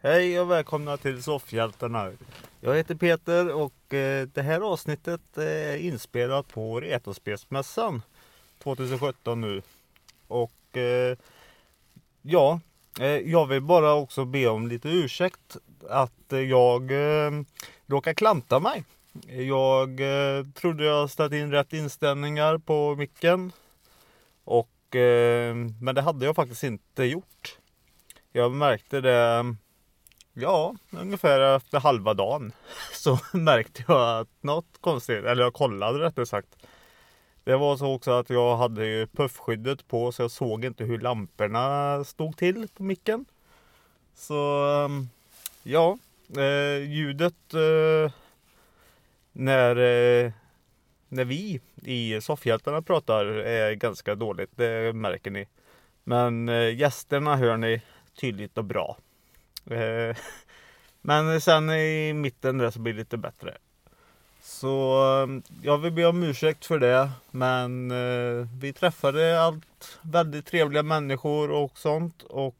Hej och välkomna till Soffhjältarna. Jag heter Peter och det här avsnittet är inspelat på Retrospelsmässan 2017 nu. Och jag vill bara också be om lite ursäkt att jag råkar klanta mig. Jag trodde jag ställt in rätt inställningar på micken. Men det hade jag faktiskt inte gjort. Jag märkte det, ungefär efter halva dagen. Så märkte jag att något konstigt, eller jag kollade rättare sagt. Det var så också att jag hade ju puffskyddet på så jag såg inte hur lamporna stod till på micken. Så ljudet när vi i Soffhjältarna pratar är ganska dåligt, det märker ni. Men gästerna hör ni tydligt och bra. Men sen i mitten där så blir det lite bättre. Så jag vill be om ursäkt för det. Men vi träffade allt väldigt trevliga människor och sånt. Och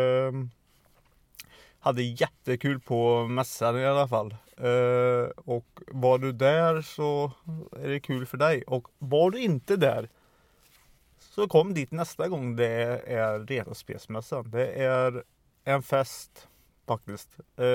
hade jättekul på mässan i alla fall. Och var du där så är det kul för dig. Och var du inte där så kom dit nästa gång det är Retrospelsmässan. Det är en fest faktiskt.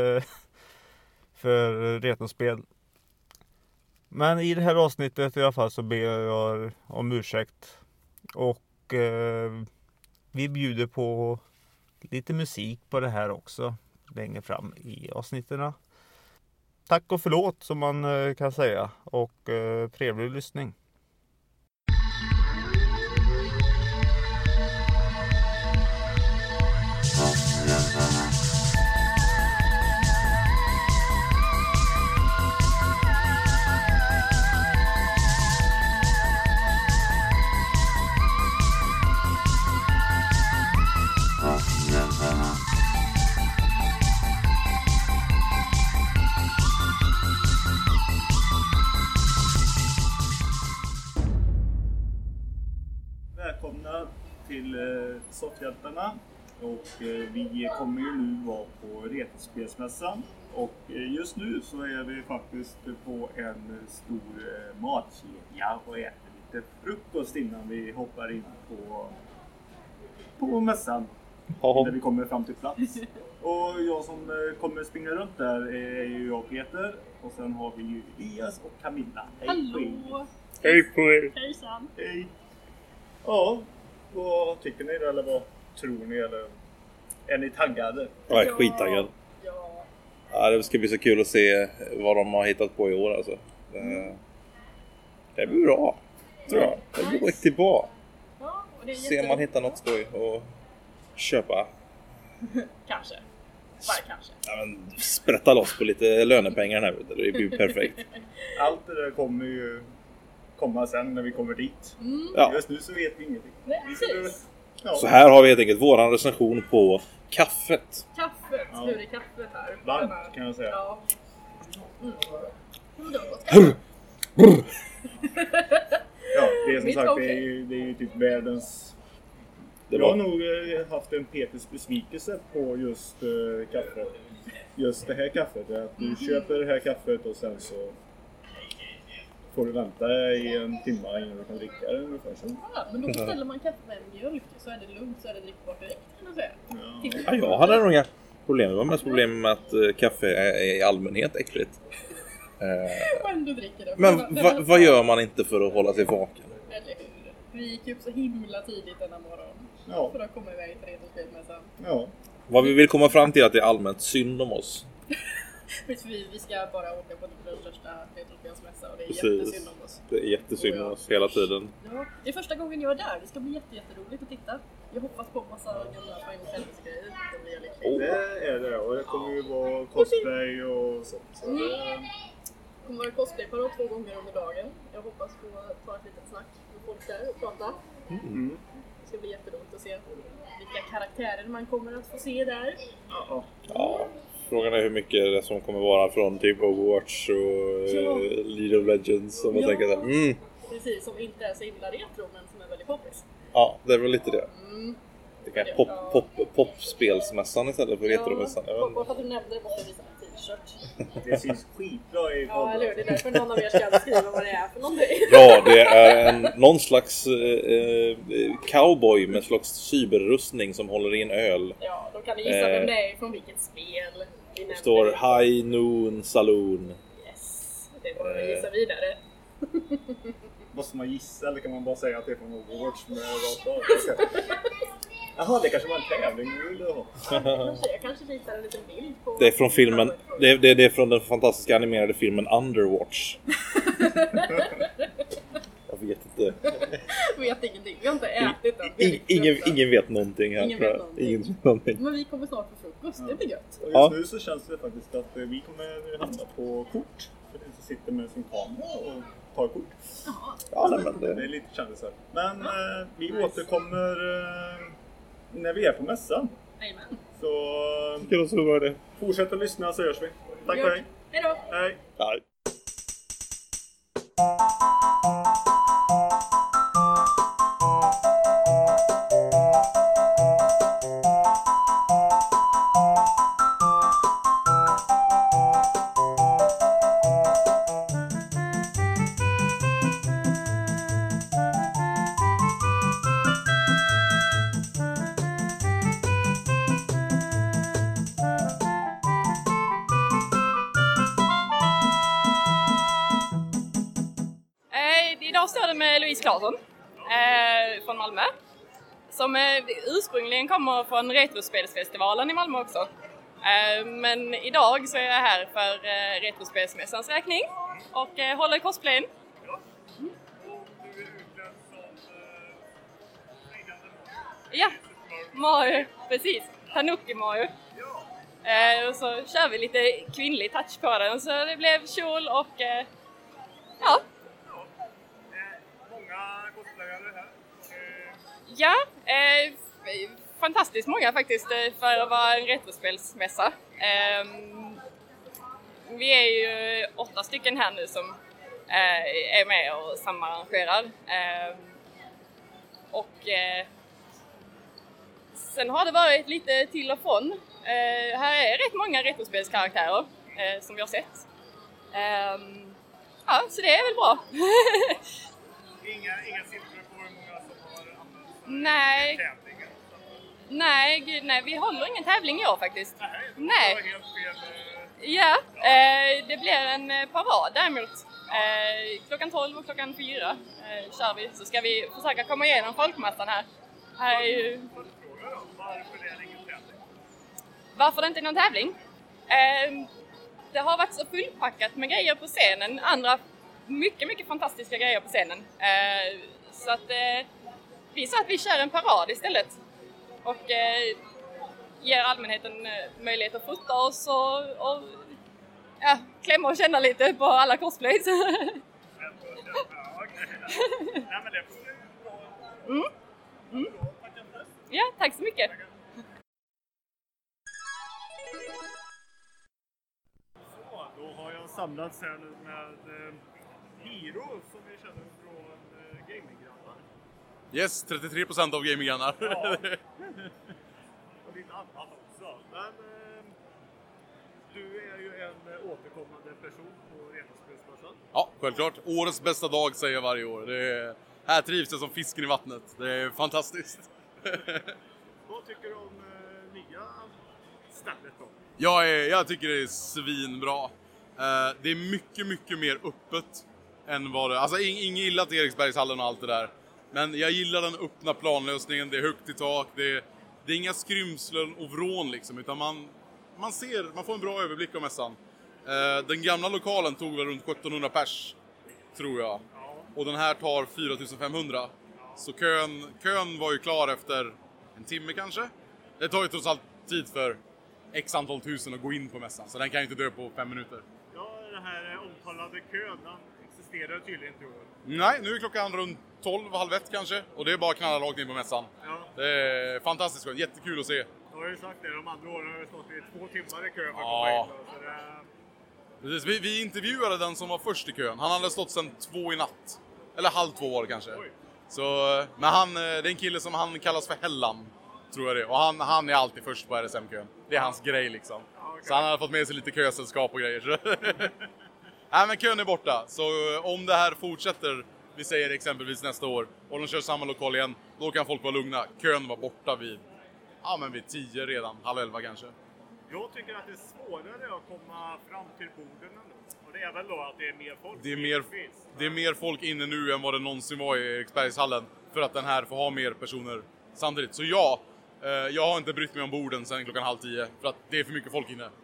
För retrospel. Men i det här avsnittet i alla fall så ber jag om ursäkt. Och vi bjuder på lite musik på det här också. Längre fram i avsnitterna. Tack och förlåt som man kan säga. Och trevlig lyssning. Välkomna till Soffhjältarna och vi kommer ju nu vara på Retrospelsmässan och just nu så är vi faktiskt på en stor matkedja och äter lite frukost innan vi hoppar in på mässan. När vi kommer fram till plats. Och jag som kommer springa runt där är ju jag Peter och sen har vi ju Elias och Camilla. Hej. Hallå! Hej på er! Hejsan! Hej! Ja, vad tycker ni eller vad tror ni eller är ni taggade? Jag är skittaggad. Ja, det ska bli så kul att se vad de har hittat på i år alltså. Det blir bra, tror jag. Det blir riktigt bra. Ja, och det är se om man hittar något skoj och köpa. Kanske. Bara kanske. Ja, men sprätta loss på lite lönepengar här. Det blir ju perfekt. Allt det där kommer ju komma sen när vi kommer dit. Ja. Just nu så vet vi ingenting. Nej, precis. Ja. Så här har vi helt enkelt våran recension på kaffet. Kaffet. Ja. Hur är kaffet här? Varmt kan jag säga. Ja. Ja, det är som Mitt sagt okej. det är ju typ världens... Jag har nog haft en Peters besvikelse på just kaffet. Just det här kaffet. Att du köper det här kaffet och sen så får du vänta i en timme innan du kan dricka det ungefär så. Ja, men då beställer man kaffe med mjölk så är det lugnt så är det drickbart direkt kan man säga. Ja, jag hade nog inga problem. Det var mest problem med att kaffe är i allmänhet äckligt. Och ändå dricker det. Men vad gör man inte för att hålla sig vaken? Eller hur? Vi gick upp så himla tidigt denna morgon. Ja. För att komma iväg till Retrospelsmässan. Ja. Vad vi vill komma fram till är att det är allmänt synd om oss. Vi ska bara åka på den största Retrospelsmässa och det är Precis. jättesynd om oss. Det är jättesynd om oss hela tiden. Ja, det är första gången jag är där. Det ska bli jätteroligt att titta. Jag hoppas på massa gamla Final Fantasy-grejer. Det blir jag lycklig. Det är det och det kommer ju vara cosplay och sånt. Så det... Det kommer vara cosplay-parad 2 gånger under dagen. Jag hoppas få ta ett litet snack med folk där och prata. Det ska bli jätteroligt att se vilka karaktärer man kommer att få se där. Ja, frågan är hur mycket det som kommer vara från typ Overwatch och League of Legends som man tänker såhär. Precis, som inte är så himla retro men som är väldigt poppis. Ja, det är väl lite det. popspelsmässan istället för retromässan. Bara för att du nämnde det måste jag visa en t-shirt. Det syns skitbra i Ja, eller hur? Det är därför någon av er ska beskriva vad det är för någonting. Ja, det är någon slags cowboy med slags cyberrustning som håller i en öl. Ja, då kan ni gissa vem det är från vilket spel. Det står High Noon Saloon. Yes, det är bara att gissa vidare. Måste man gissa eller kan man bara säga att det är från Overwatch med rakt av? Jaha, det kanske var en tävling. Jag kanske visar en liten bild på... Det är från filmen. Det är från den fantastiska animerade filmen Underwatch. Jag vet inte. Vet ingenting. Vi har inte ätit den. Ingen vet någonting här. Ingen vet någonting. Men vi kommer snart på frukost. Det blir gött. Och just nu så känns det faktiskt att vi kommer hamna på kort. För den som sitter med sin kamera och tar kort. Ja, men det är lite kändisar. Men vi återkommer när vi är på mässan. Amen. Så fortsätt att lyssna så hörs vi. Tack för dig. Hej då. Hej. Nej. Idag står det med Louise Claesson från Malmö. Som ursprungligen kommer från Retrospelsfestivalen i Malmö också. Men idag så är jag här för Retrospelsmässans räkning och håller cosplayen. Ja, Mario, precis. Tanuki Mario. Och så kör vi lite kvinnlig touch på den, så det blev kjol och ja. Många cosplayare här. Ja, fantastiskt många faktiskt för att vara en retrospelsmässa. Vi är ju 8 stycken här nu som är med och samarrangerar. Och sen har det varit lite till och från. Här är rätt många retrospelskaraktärer som vi har sett. Ja, så det är väl bra. Inga siffror på hur många som har använt Nej. tävlingen? Nej, gud nej. Vi håller ingen tävling i år faktiskt. Nej. Det var helt fel. Ja, det blir en parad däremot. Klockan 12 och klockan 4 kör vi. Så ska vi försöka komma igenom folkmassan här. Här är ju... Varför är det ingen tävling? Varför det inte är någon tävling? Det har varit så fullpackat med grejer på scenen. Andra mycket fantastiska grejer på scenen. Så att vi sa att vi kör en parad istället. Och ger allmänheten möjlighet att fota oss och ja, klämma och känna lite på alla cosplays. Ja, okej. Nej, men det får ju bra. Ja, tack så mycket. Så, då har jag samlats här nu med Hiro som vi känner från Gaminggrannar. Yes, 33% av Gaminggrannar. Ja. Och lite annat också. Men du är ju en återkommande person på Retrospelsmässan. Ja, självklart. Årets bästa dag säger jag varje år. Här trivs jag som fisken i vattnet. Det är fantastiskt. Vad tycker du om nya stället då? Jag tycker det är svinbra. Det är mycket mer öppet än vad det... Alltså inget illa till Eriksbergshallen och allt det där. Men jag gillar den öppna planlösningen. Det är högt i tak. Det är inga skrymslen och vrån liksom. Utan man får en bra överblick av mässan. Den gamla lokalen tog väl runt 1700 pers, tror jag. Och den här tar 4500. Så kön var ju klar efter en timme kanske. Det tar ju trots allt tid för x antal tusen att gå in på mässan. Så den kan ju inte dö på 5 minuter. Ja, den här omtalade kön, den existerar tydligen inte. Nej, nu är klockan runt 12, halv 1 kanske. Och det är bara att knalla rakt in på mässan. Ja. Det är fantastiskt skönt, jättekul att se. Jag har ju sagt det, de andra åren har det stått i 2 timmar i kö för att Ja. komma in. Så det... Precis, vi intervjuade den som var först i kön. Han hade stått sedan 2 i natt. Eller halv 2 var det kanske. Oj. Så, men det är en kille som han kallas för Hellan. tror jag det. Och han är alltid först på RSM-kön. Det är hans grej liksom. Okay. Så han har fått med sig lite kösällskap och grejer. Nej, men kön är borta. Så om det här fortsätter, vi säger exempelvis nästa år, och de kör samma lokal igen, då kan folk vara lugna. Kön var borta vid 10 redan, 10:30 kanske. Jag tycker att det är svårare att komma fram till borden ändå. Och det är väl då att det är mer folk. Det är mer folk inne nu än vad det någonsin var i Eriksbergshallen. För att den här får ha mer personer samtidigt. Så jag har inte brytt mig om borden sedan 9:30. För att det är för mycket folk inne.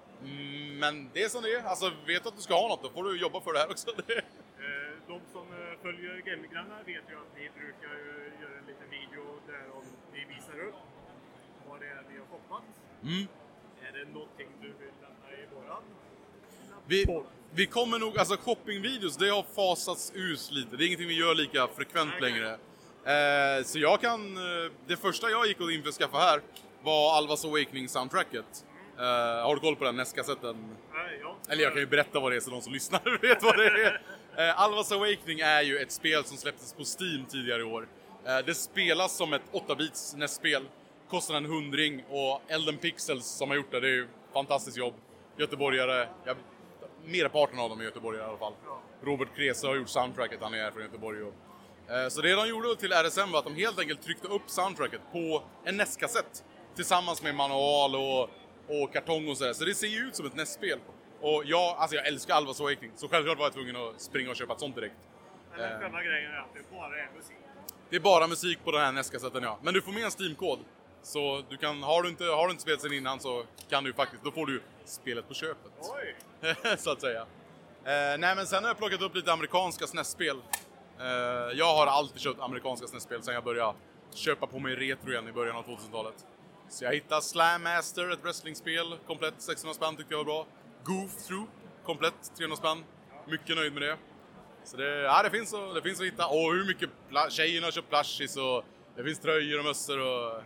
Men det är som det är. Alltså, vet att du ska ha något, då får du jobba för det här också. De som följer Gaminggrannar vet ju att ni brukar göra en liten video där ni visar upp vad det är ni har shoppat. Är det någonting du vill lämna i våran? Vi kommer nog, alltså shoppingvideos, det har fasats ut lite. Det är ingenting vi gör lika frekvent längre. Så jag kan, det första jag gick och införskaffa här var Alvas Awakening soundtracket. Har du koll på den NES-kassetten? Ja. Eller jag kan ju berätta vad det är så de som lyssnar vet vad det är. Alvas Awakening är ju ett spel som släpptes på Steam tidigare i år. Det spelas som ett 8-bits NES-spel. Kostar en 100 och Elden Pixels som har gjort det är ju fantastiskt jobb. Göteborgare, merparten av dem är göteborgare i alla fall. Robert Krese har gjort soundtracket, han är här från Göteborg. Så det de gjorde till RSM var att de helt enkelt tryckte upp soundtracket på en NES-kassett. Tillsammans med manual och kartong och sådär. Så det ser ju ut som ett NES-spel. Och jag älskar Alvas Awakening, så självklart var jag tvungen att springa och köpa ett sånt direkt. Men själva grejen är att det bara är musik. Det är bara musik på den här NES-kassetten, ja. Men du får med en Steam-kod. Så du kan, har du inte spelat sen innan så kan du faktiskt, då får du spelet på köpet. Oj! Så att säga. Nej, men sen har jag plockat upp lite amerikanska SNES-spel. Jag har alltid köpt amerikanska SNES-spel sen jag började köpa på mig retro igen i början av 2000-talet. Så jag hittade Slam Master, ett wrestlingspel, komplett 600 spänn tyckte jag var bra. Goof Troop, komplett 300 spänn. Mycket nöjd med det. Så det finns att hitta. Och hur mycket tjejerna har köpt plushies och det finns tröjor och mössor och...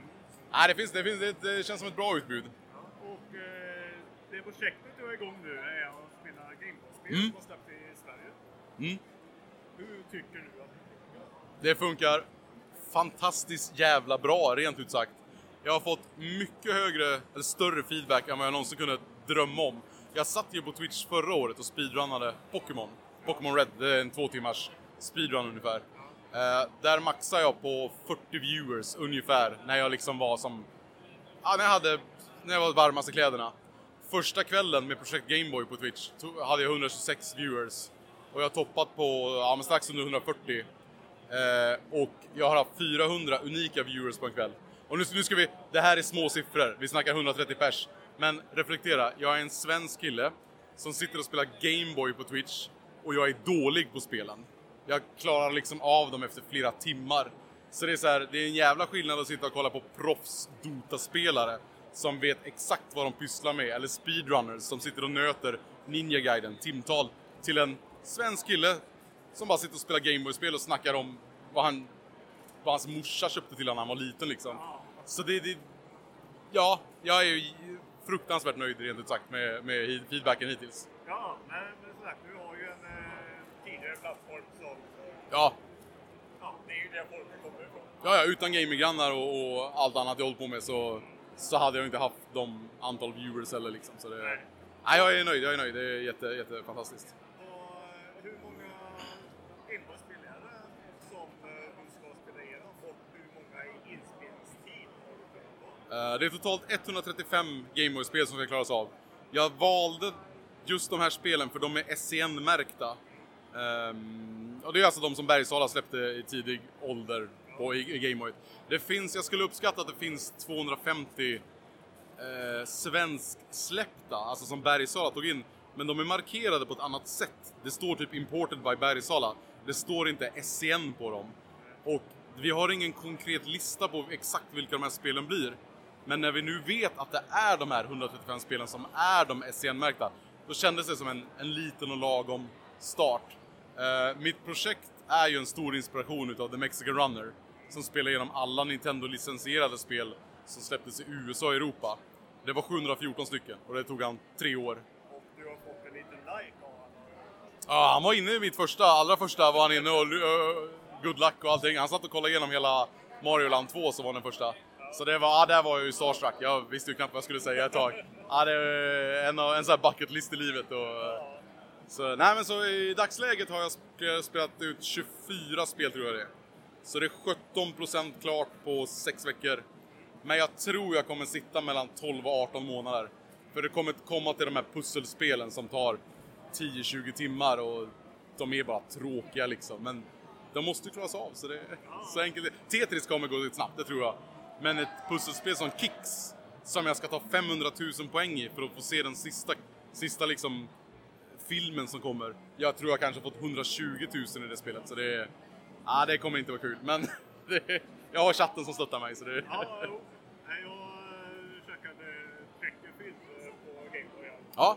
det känns som ett bra utbud. Ja, och det projektet du är igång nu är att spela Gameboy-spel som släppt i Sverige. Hur tycker du att det funkar fantastiskt jävla bra, rent ut sagt. Jag har fått mycket större feedback än vad jag någonsin kunde drömma om. Jag satt ju på Twitch förra året och speedrunnade Pokémon Red, det är en 2 timmars speedrun ungefär. Där maxade jag på 40 viewers ungefär när jag liksom var som... när jag var varmaste kläderna. Första kvällen med projekt Gameboy på Twitch hade jag 126 viewers. Och jag har toppat på strax under 140. Och jag har haft 400 unika viewers på en kväll. Och nu ska vi... Det här är små siffror, vi snackar 130 pers. Men reflektera, jag är en svensk kille som sitter och spelar Gameboy på Twitch. Och jag är dålig på spelen. Jag klarar liksom av dem efter flera timmar. Så det är så här, det är en jävla skillnad att sitta och kolla på proffs Dota-spelare som vet exakt vad de pysslar med. Eller speedrunners som sitter och nöter Ninja-guiden, timtal. Till en svensk kille som bara sitter och spelar Gameboy-spel och snackar om vad hans morsa köpte till honom när han var liten liksom. Så ja, jag är ju fruktansvärt nöjd rent ut sagt med feedbacken hittills. Ja, men som sagt, du har ju en tidigare plattform som... Ja, det är ju där folk kommer ifrån. Ja, utan gaminggrannar och allt annat jag håller på med så hade jag inte haft de antal viewers eller liksom. Så det, nej, jag är nöjd. Det är jätte fantastiskt. Och hur många Gameboy-spel är det som du ska spela igenom? Och hur många i inspelningstid har du? Det är totalt 135 Gameboy-spel som ska klaras av. Jag valde just de här spelen för de är SCN-märkta. Och det är alltså de som Bergsala släppte i tidig ålder i Gameboy. Jag skulle uppskatta att det finns 250 svensk släppta, alltså som Bergsala tog in. Men de är markerade på ett annat sätt. Det står typ imported by Bergsala. Det står inte SCN på dem. Och vi har ingen konkret lista på exakt vilka de här spelen blir. Men när vi nu vet att det är de här 135 spelen som är de SCN-märkta, då kändes det som en liten och lagom start. Mitt projekt är ju en stor inspiration utav The Mexican Runner, som spelar igenom alla Nintendo-licensierade spel som släpptes i USA och Europa. Det var 714 stycken och det tog han 3 år. Och du har fått en liten like av honom. Ja, han var inne i mitt allra första var han inne och good luck och allting. Han satt och kollade igenom hela Mario Land 2 som var den första. Så det var, där var jag ju starstruck. Jag visste ju knappt vad jag skulle säga ett tag. Ja, det är en sån här bucket list i livet. Så, nej, men så i dagsläget har jag spelat ut 24 spel, tror jag det är. Så det är 17% klart på 6 veckor. Men jag tror jag kommer sitta mellan 12 och 18 månader. För det kommer komma till de här pusselspelen som tar 10-20 timmar och de är bara tråkiga liksom. Men de måste klaras av, så det är så enkelt. Tetris kommer gå lite snabbt, det tror jag. Men ett pusselspel som Kicks, som jag ska ta 500 000 poäng i för att få se den sista liksom filmen som kommer. Jag tror jag kanske fått 120 000 i det spelet, så det kommer inte vara kul. Men jag har chatten som stöttar mig, så det... Ja, jo. Jag käkade Trekkerfilm på Game Boy. Ja.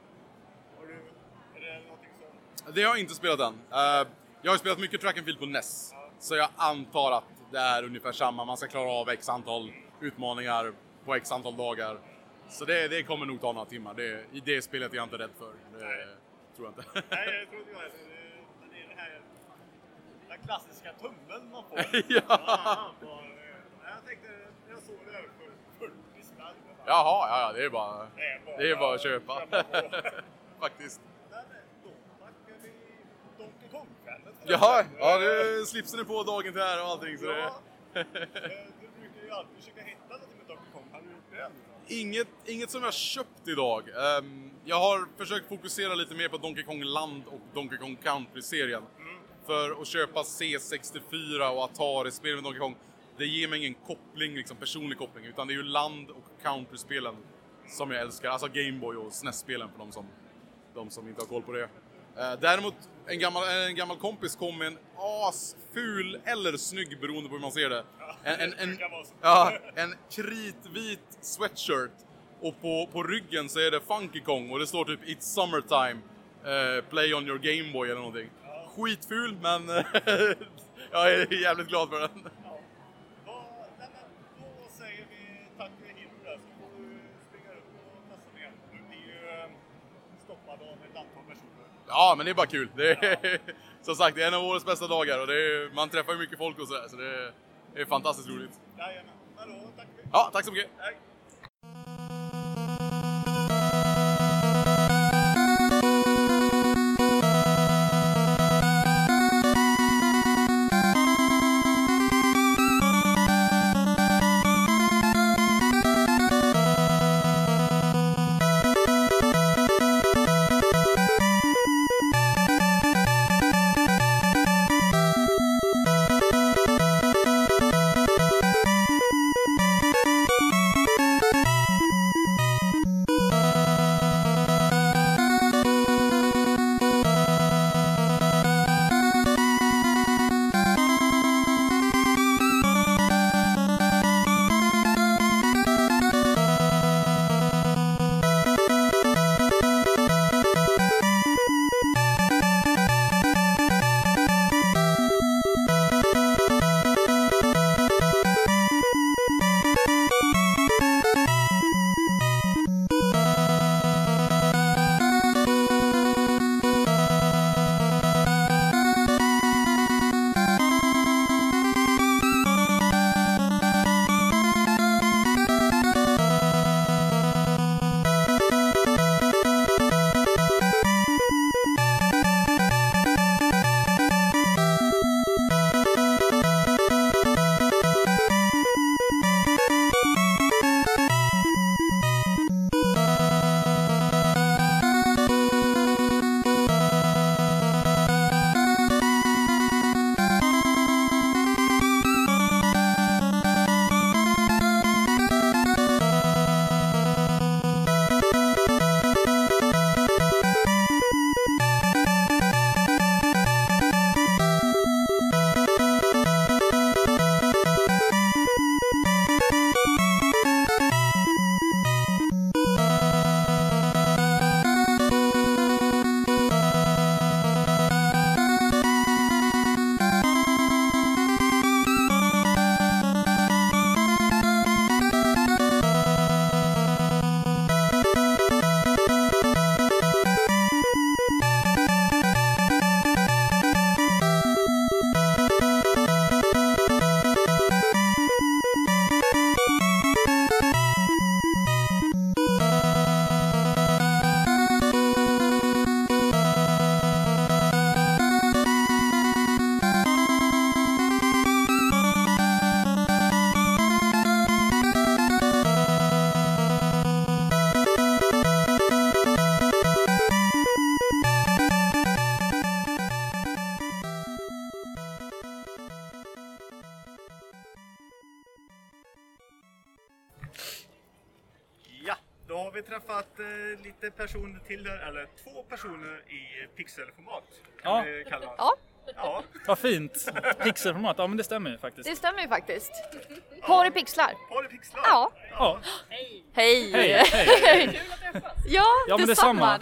Är det någonting som... Det har jag inte spelat än. Jag har spelat mycket track and field på NES. Så jag antar att det är ungefär samma. Man ska klara av x antal utmaningar på x antal dagar. Så det kommer nog ta några timmar. I det spelet är jag inte rädd för. Det tror jag inte. Nej, jag tror inte jag är det. Men det är det här... Den klassiska tummen man får. Ja. Jag tänkte, jag såg det här för 40 spänn. Jaha, ja, det är bara att köpa. Faktiskt. Men då snackar vi Donkey Kong-fanet. Ja, slipsen är på dagen till här och allting. Så ja. Du brukar ju alltid försöka hitta något med Donkey Kong. Har du gjort det? Inget som jag köpt idag. Jag har försökt fokusera lite mer på Donkey Kong Land och Donkey Kong Country-serien. För att köpa C64 och Atari-spel med Donkey Kong, det ger mig ingen koppling, liksom personlig koppling, utan det är ju Land- och Country-spelen som jag älskar. Alltså Game Boy och SNES-spelen för de som inte har koll på det. Däremot, en gammal kompis kom med en asful eller snygg, beroende på hur man ser det. En kritvit sweatshirt. Och på ryggen så är det Funky Kong och det står typ It's Summertime, Play on your Game Boy eller någonting. Skitful, men jag är jävligt glad för den. Då säger vi tack för hindret, så får du springa upp och passa ner. Du blir ju stoppad av ett antal personer. Ja, men det är bara kul. Det är, som sagt, det är en av årets bästa dagar och man träffar ju mycket folk och sådär, så det är fantastiskt roligt. Jajamän. Men då, tack för det. Ja, tack så mycket. Hej. träffat lite personer till där, eller 2 personer i pixelformat. Ja. Kan vi kalla Ja. Ja. Vad fint. Pixelformat, ja men det stämmer ju faktiskt. Det stämmer ju faktiskt. Har du pixlar? Har du pixlar? Ja. Ja. Hej! Hej, hej. Kul att träffas! Ja, men detsamma.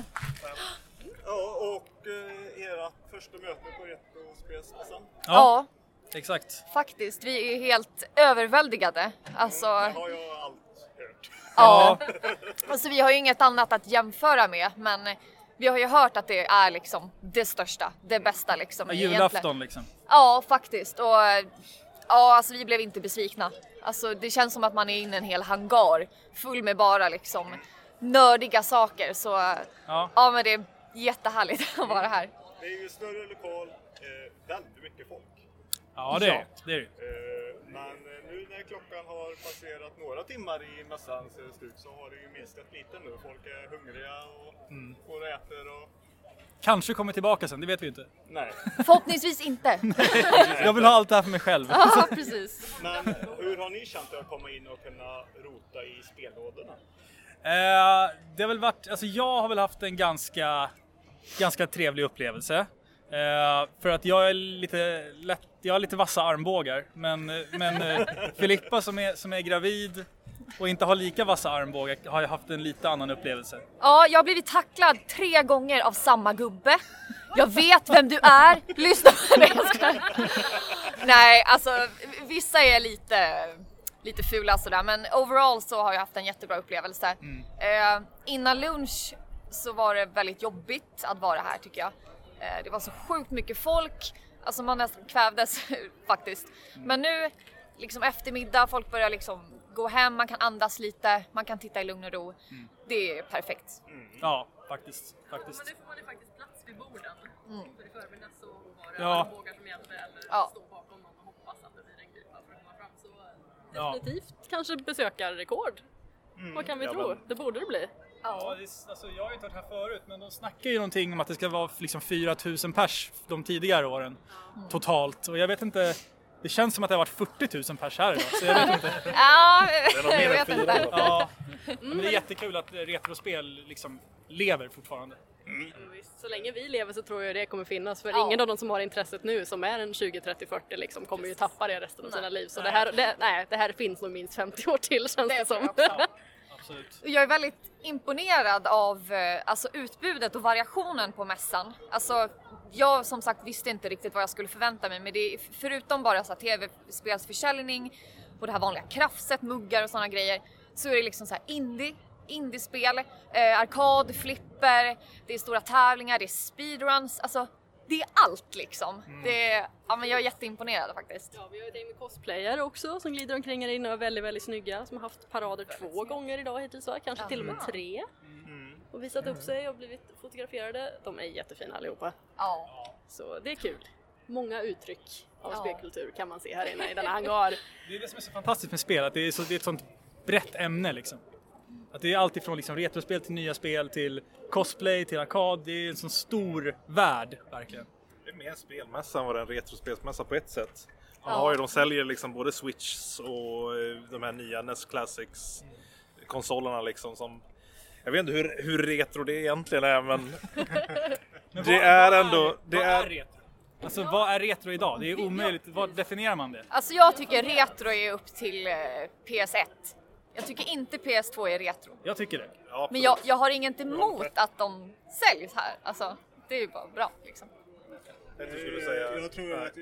Ja, och ert första möte på Retrospelsmässan. Ja, Exakt. faktiskt. Vi är helt överväldigade. Alltså, Det har jag allt hört. ja. Alltså, vi har ju inget annat att jämföra med, men vi har ju hört att det är liksom det största, det bästa liksom. Ja, egentligen. julafton liksom. Ja, faktiskt. Och ja, alltså vi blev inte besvikna. Alltså det känns som att man är inne i en hel hangar full med bara liksom nördiga saker. Så ja, men det är jättehärligt att vara här. Det är ju större lokal, väldigt mycket folk. Ja, det är det. Men nu när klockan har passerat några timmar i mässans slut så har det ju minskat lite nu. Folk är hungriga och äter och... Kanske kommer tillbaka sen, det vet vi inte. Nej. Förhoppningsvis inte. Jag vill ha allt det här för mig själv. Ja, precis. Men hur har ni känt att komma in och kunna rota i spellådorna? Det har väl varit, alltså jag har väl haft en ganska trevlig upplevelse. För att jag är jag har lite vassa armbågar, men Filippa som är gravid och inte har lika vassa armbågar har ju haft en lite annan upplevelse. Ja, jag har blivit tacklad 3 gånger av samma gubbe. Jag vet vem du är. Lyssna på det. Nej, alltså vissa är lite fula sådär, men overall så har jag haft en jättebra upplevelse. Innan lunch så var det väldigt jobbigt att vara här tycker jag. Det var så sjukt mycket folk, alltså man nästan kvävdes faktiskt. Men nu, liksom eftermiddag, folk börjar liksom gå hem, man kan andas lite, man kan titta i lugn och ro. Det är perfekt. Ja, faktiskt. Men nu får man ju faktiskt plats vid borden. För i förmiddag så var det Ja. armbågar som gällde eller stå bakom någon och hoppas att det blir en gripa för att komma fram. Så definitivt kanske besökarrekord. Vad kan vi tro? Det borde det bli. Ja, alltså jag har inte varit här förut, men de snackar ju någonting om att det ska vara liksom 4 000 pers de tidigare åren totalt. Och jag vet inte, det känns som att det har varit 40 000 pers här idag, så jag vet inte. Ja, Det är nog mer än 4. Ja, men det är jättekul att retrospel liksom lever fortfarande. Så länge vi lever så tror jag det kommer finnas. För ingen av de som har intresset nu som är en 20, 30, 40 liksom, kommer ju tappa det resten av sina liv. Så det här finns nog minst 50 år till känns det som. Absolut. Jag är väldigt imponerad av alltså, utbudet och variationen på mässan. Alltså, jag som sagt visste inte riktigt vad jag skulle förvänta mig, men det är, förutom bara så här, tv-spelsförsäljning och det här vanliga krafset, muggar och sådana grejer, så är det liksom så här indiespel, arkad, flipper, det är stora tävlingar, det är speedruns, alltså det är allt liksom. Men jag är jätteimponerad faktiskt. Ja, vi har ett gäng med cosplayer också som glider omkring här inne och är väldigt, väldigt snygga. Som har haft parader 2 gånger idag hittills, va? Kanske till och med 3. Och visat upp sig och blivit fotograferade. De är jättefina allihopa. Ja. Så det är kul. Många uttryck av spelkultur kan man se här inne i denna hangar. Det är det som är så fantastiskt med spel, att det är ett sånt brett ämne liksom. Att det är allt ifrån liksom retrospel till nya spel till cosplay till arkad. Det är en sån stor värld verkligen. Det är mer en spelmässa än vad det är en retrospelsmässa på ett sätt. De säljer liksom både Switch och de här nya NES Classics konsolerna liksom som... Jag vet inte hur retro det egentligen är, men det är ändå... Vad är retro? Alltså vad är retro idag? Det är omöjligt. Vad definierar man det? Alltså jag tycker retro är upp till PS1. Jag tycker inte PS2 är retro. Jag tycker det. Ja, Men jag har inget emot att de säljs här. Alltså, det är ju bara bra liksom. jag skulle säga... Jag tror att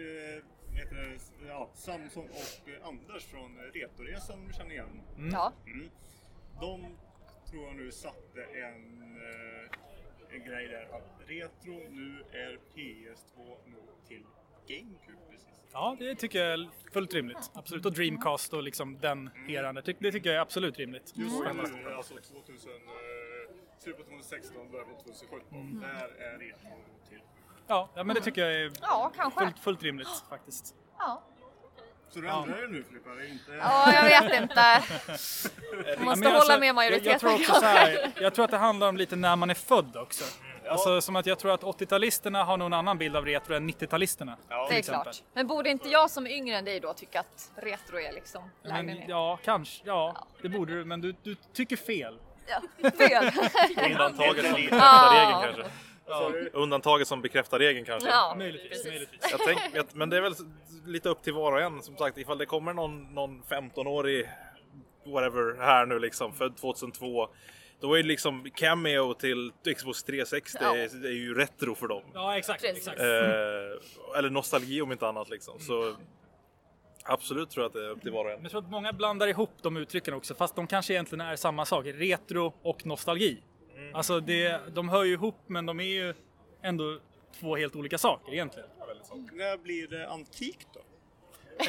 Samson och Anders från Retoresan känner igen. Ja. De tror jag nu satte en grej där att retro nu är PS2 nog till GameCube precis. Ja, det tycker jag är fullt rimligt. Absolut. Och Dreamcast och liksom den eran. Det tycker jag är absolut rimligt. Just nu, alltså 2000, slutet på 2016, början på 2017. Där är retro till. Ja, men det tycker jag är kanske. fullt rimligt faktiskt. Ja. Så du ändrar dig nu Filippa? Ja, jag vet inte. Man måste hålla med majoriteten. Jag tror också så här, jag tror att det handlar om lite när man är född också. Alltså som att jag tror att 80-talisterna har någon annan bild av retro än 90-talisterna. Det är klart. Men borde inte jag som är yngre än dig då tycka att retro är liksom lägre ner? Ja, kanske. Ja, det borde du. Men du tycker fel. Ja, fel. Undantaget som bekräftar regeln kanske. Undantaget som bekräftar regeln kanske. Ja, Möjligtvis. Men det är väl lite upp till var och en. Som sagt, ifall det kommer någon 15-årig whatever här nu liksom, född 2002. Då är liksom cameo till Xbox 360 det är ju retro för dem. Ja, exakt. Eller nostalgi om inte annat liksom. Så absolut tror jag att det är upp till var och en. Men jag tror att många blandar ihop de uttrycken också, fast de kanske egentligen är samma sak. Retro och nostalgi. Alltså de hör ju ihop, men de är ju ändå två helt olika saker egentligen. När blir det antikt då? Då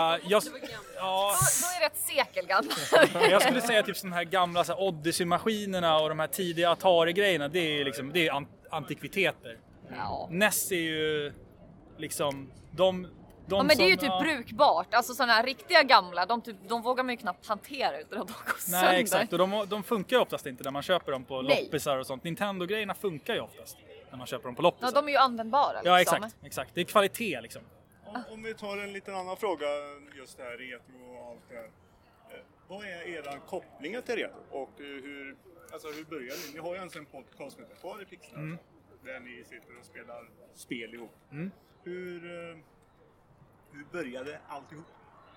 är det ett sekel gammalt. Jag skulle säga typ sådana här gamla så här Odyssey-maskinerna och de här tidiga Atari-grejerna, det är antikviteter. Ja. NES är ju liksom men det är ju typ brukbart. Alltså sådana här riktiga gamla, de vågar man ju knappt hantera utan att de går sönder. Nej, exakt. Och de funkar ju oftast inte när man köper dem på loppisar och sånt. Nintendo-grejerna funkar ju oftast när man köper dem på loppisar. Ja, de är ju användbara liksom. Ja, exakt. Det är kvalitet liksom. Om vi tar en liten annan fråga, just det här retro och allt det här. Vad är era kopplingar till retro? Och hur börjar ni? Ni har ju en podcast med Kvar i Pixlar. Där ni sitter och spelar spel ihop. Hur började alltihop?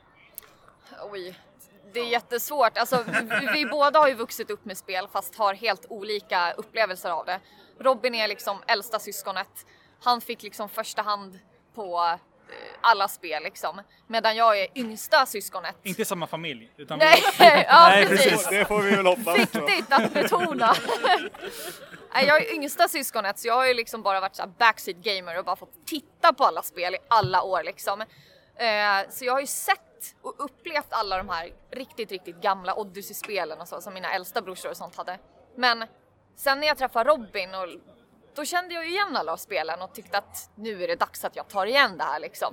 Oj, det är jättesvårt. Alltså, vi båda har ju vuxit upp med spel fast har helt olika upplevelser av det. Robin är liksom äldsta syskonet. Han fick liksom första hand på alla spel liksom. Medan jag är yngsta syskonet. Inte samma familj. Utan Nej, precis. Det får vi väl hoppas. Viktigt att betona. Jag är yngsta syskonet så jag har ju liksom bara varit så här backseat gamer och bara fått titta på alla spel i alla år liksom. Så jag har ju sett och upplevt alla de här riktigt, riktigt gamla Odyssey-spelen och så som mina äldsta brorsor och sånt hade. Men sen när jag träffade Robin och då kände jag igen alla spelen och tyckte att nu är det dags att jag tar igen det här liksom.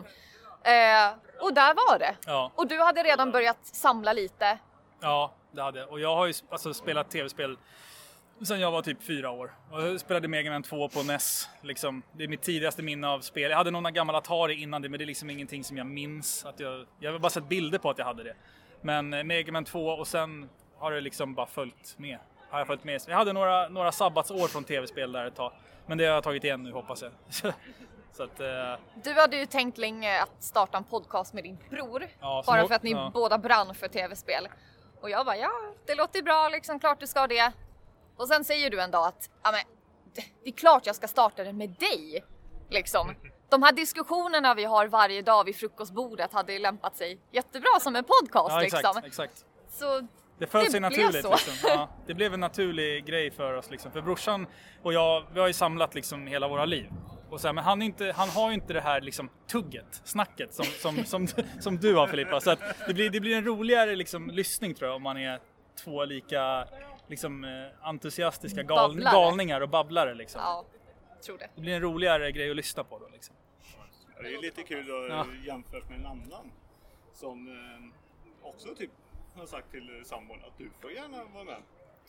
Och där var det. Ja. Och du hade redan börjat samla lite. Ja, det hade jag. Och jag har ju spelat tv-spel sen jag var typ 4 år. Och jag spelade Mega Man 2 på NES. Liksom, det är mitt tidigaste minne av spel. Jag hade några gamla Atari innan det, men det är liksom ingenting som jag minns. Jag har bara sett bilder på att jag hade det. Men Mega Man 2 och sen har det liksom bara följt med. Jag hade några sabbatsår från tv-spel där ett tag. Men det har jag tagit igen nu, hoppas jag. Så att, Du hade ju tänkt länge att starta en podcast med din bror. Ja, bara för att ni båda brann för tv-spel. Och jag bara, det låter bra, liksom, klart du ska det. Och sen säger du en dag att det är klart jag ska starta det med dig. Liksom. De här diskussionerna vi har varje dag vid frukostbordet hade lämpat sig jättebra som en podcast. Ja, exakt, liksom. exakt. Så det föll sig naturligt. Så. Liksom. Ja, det blev en naturlig grej för oss. Liksom. För brorsan och jag, vi har ju samlat liksom hela våra liv. Och så här, men han har ju inte det här liksom, tugget, snacket som du har, Filippa. Så att det blir en roligare liksom, lyssning tror jag om man är två lika liksom, entusiastiska galningar och babblare. Liksom. Ja, tror det. Det blir en roligare grej att lyssna på då. Liksom. Det är lite kul att jämföra med en annan som också typ har sagt till sambon att du får gärna vara med.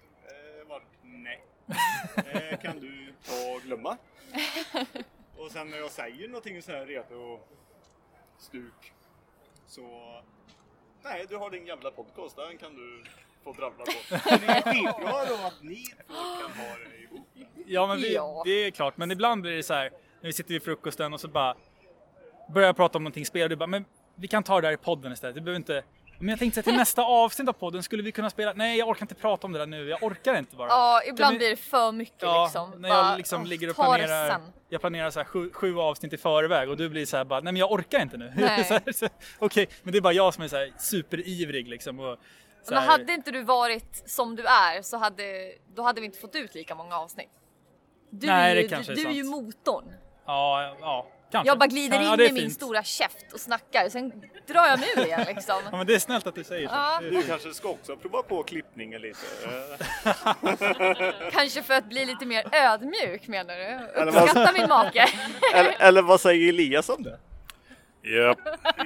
Nej. Kan du ta och glömma? Och sen när jag säger någonting så här retro stuk så nej, du har din jävla podcast, den kan du få drabbla på. Det är skitbra då att ni kan ha det ihop. Ja, men det är klart. Men ibland blir det så här, när vi sitter vid frukosten och så bara börjar jag prata om någonting spel och du bara, men vi kan ta det där i podden istället. Det behöver inte. Men jag tänkte att till nästa avsnitt av podden skulle vi kunna spela. Nej, jag orkar inte prata om det där nu. Jag orkar inte bara. Ja, ibland blir det för mycket liksom. När jag liksom ligger och planerar. Jag planerar så här 7 avsnitt i förväg och du blir så här bara, nej men jag orkar inte nu. Okej, men det är bara jag som är så här superivrig liksom. Och men hade inte du varit som du är så då hade vi inte fått ut lika många avsnitt. Du är ju motorn. Ja. Kanske. Jag bara glider in i min stora käft och snackar. Sen drar jag mig ur igen liksom. Ja, men det är snällt att du säger så. Ja. Du kanske ska också prova på klippningen lite. Kanske för att bli lite mer ödmjuk menar du? Uppskatta min make. eller vad säger Elias om det? Japp.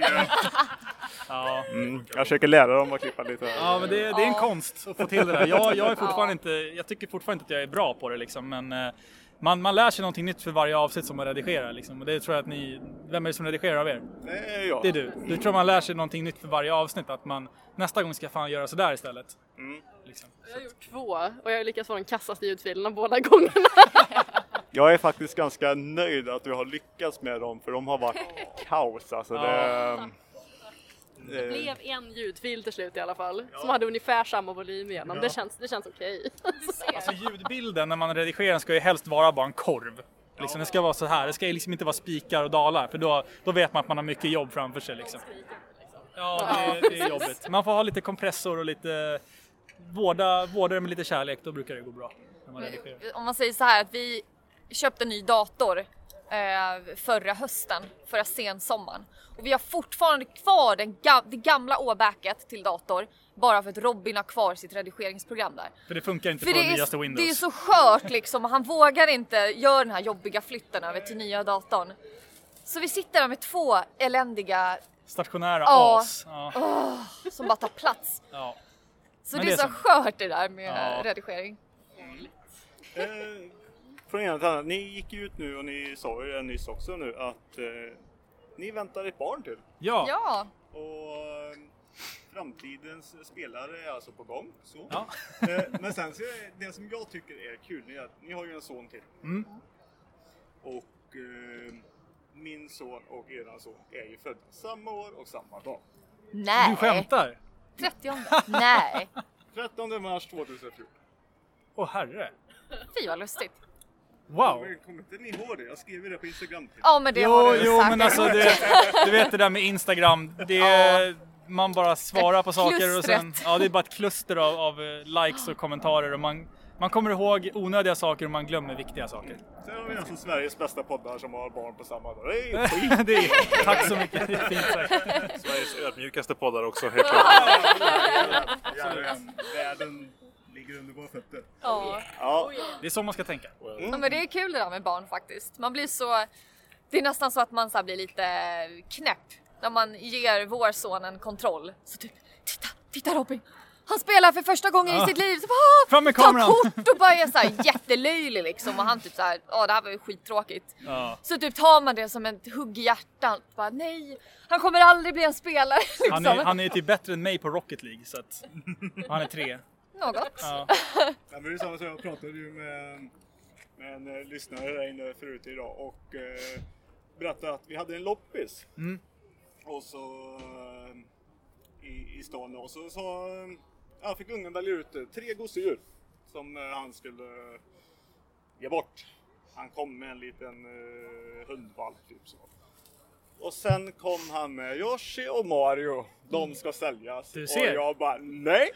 Ja. Jag försöker lära dem att klippa lite. Ja, men det är en konst att få till det där. Jag är fortfarande inte, jag tycker fortfarande inte att jag är bra på det liksom, men man lär sig någonting nytt för varje avsnitt som man redigerar liksom. Och det tror jag att vem är det som redigerar av er? Det är jag. Det är du. Du tror man lär sig någonting nytt för varje avsnitt, att man nästa gång ska fan göra sådär istället. Liksom. Jag har gjort 2 och jag har lyckats få den kassaste ljudfilerna båda gångerna. Jag är faktiskt ganska nöjd att du har lyckats med dem, för de har varit kaos. Alltså Det blev en ljudfil till slut i alla fall, som hade ungefär samma volym igenom. Det känns okej. Alltså ljudbilden när man redigerar den ska ju helst vara bara en korv. Liksom, det ska vara så här. Det ska liksom inte vara spikar och dalar, för då vet man att man har mycket jobb framför sig. Liksom. Ja, det är jobbigt. Man får ha lite kompressor och lite vårda det med lite kärlek, då brukar det gå bra när man redigerar. Om man säger så här, att vi köpte en ny dator förra hösten, förra sensommaren. Och vi har fortfarande kvar det gamla åbäket till dator, bara för att Robin har kvar sitt redigeringsprogram där. För det funkar inte på den nyaste Windows. Det är så skört liksom, och han vågar inte göra den här jobbiga flytten över till nya datorn. Så vi sitter där med 2 eländiga stationära as. Som bara tar plats. Ja. Så det är så skört det där med redigering. Från ena till andra, ni gick ut nu och ni sa ju nyss också nu att ni väntar ett barn till. Ja. Och framtidens spelare är alltså på gång. Så. Ja. Men sen så det som jag tycker är kul är att ni har ju en son till. Och min son och eran son är ju född samma år och samma dag. Nej. Du skämtar? 30. Nej. 13 mars 2014. Åh herre. Fy vad lustigt. Wow. Kommer inte ni ihåg det? Jag skrev det på Instagram till. Ja, men det har du sagt. Men alltså du vet det där med Instagram, man bara svarar på saker och sen det är bara ett kluster av likes och kommentarer, och man kommer ihåg onödiga saker och man glömmer viktiga saker. Sen har vi alltså Sveriges bästa poddar som har barn på samma dag. Tack så mycket. Det är fint sagt. Sveriges ödmjukaste poddar också, helt klart. Världen ligger under våra fötter. Ja. Det är så man ska tänka. Ja, men det är kul det där med barn faktiskt. Man blir så... Det är nästan så att man så blir lite knäpp när man ger vår son en kontroll. Så typ, titta Robin! Han spelar för första gången i sitt liv. Så bara, fram med kameran! Ta kort och bara är så här jättelöjlig liksom. Och han typ så här, det här var ju skittråkigt. Så typ tar man det som ett hugg i hjärtat. Bara, nej, han kommer aldrig bli en spelare. Liksom. Han är typ bättre än mig på Rocket League, så att han är 3. Något. Ja, men det är samma som jag pratade ju med en lyssnare där inne förut idag och berättade att vi hade en loppis. Och så i stan, och så fick ungen välja ut 3 gosedjur som han skulle ge bort. Han kom med en liten hundvalp typ så. Och sen kom han med Yoshi och Mario. De ska säljas. Du ser. Och jag bara, nej!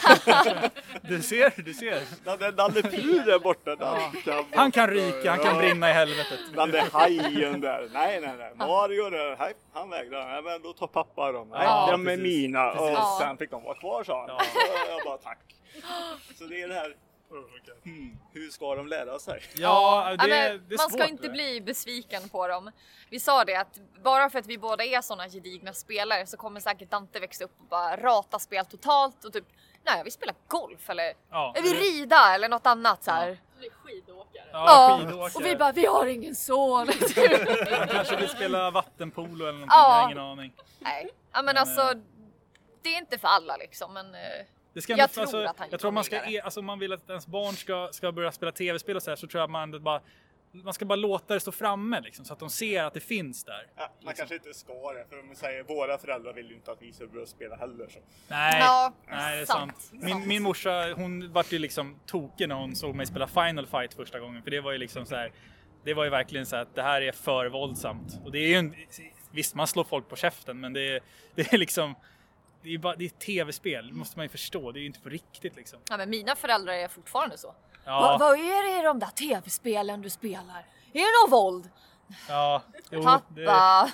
Du ser. Den Nalle Puh där borta. Han kan ryka, han kan brinna i helvetet. Den där hajen där. Nej. Mario där, han vägrar. Nej, men då tar pappa dem. Nej, de är mina. Och sen fick de vara kvar, sa han. Så jag bara, tack. Så det är det här. Hur ska de lära sig? Ja, det är man svårt, ska inte bli besviken på dem. Vi sa det att bara för att vi båda är såna gedigna spelare så kommer säkert Dante växa upp och bara rata spel totalt och typ, nej, vi spelar golf eller vi rida eller något annat så här. Vi är skidåkare. Skidåkare. Och vi bara, vi har ingen son. Han kanske vill spela vattenpolo eller någonting, jag har ingen aning. Nej, men alltså det är inte för alla liksom, men jag tror man ska, alltså om man vill att ens barn ska börja spela tv-spel och så här, så tror jag man ska bara låta det stå framme liksom, så att de ser att det finns där. Ja, man kanske inte ska det, för de säger våra föräldrar vill ju inte att vi ska börja spela heller. Så. Nej, det är sant. Min morsa, hon var ju liksom tokig när hon såg mig spela Final Fight första gången, för det var ju liksom så här, det var ju verkligen så att det här är för våldsamt. Och det är ju visst, man slår folk på käften, men det är liksom det är ett tv-spel, måste man ju förstå. Det är ju inte på riktigt liksom. Ja, men mina föräldrar är fortfarande så. Ja. Vad är det i de där tv-spelen du spelar? Är det någon våld? Ja. Pappa!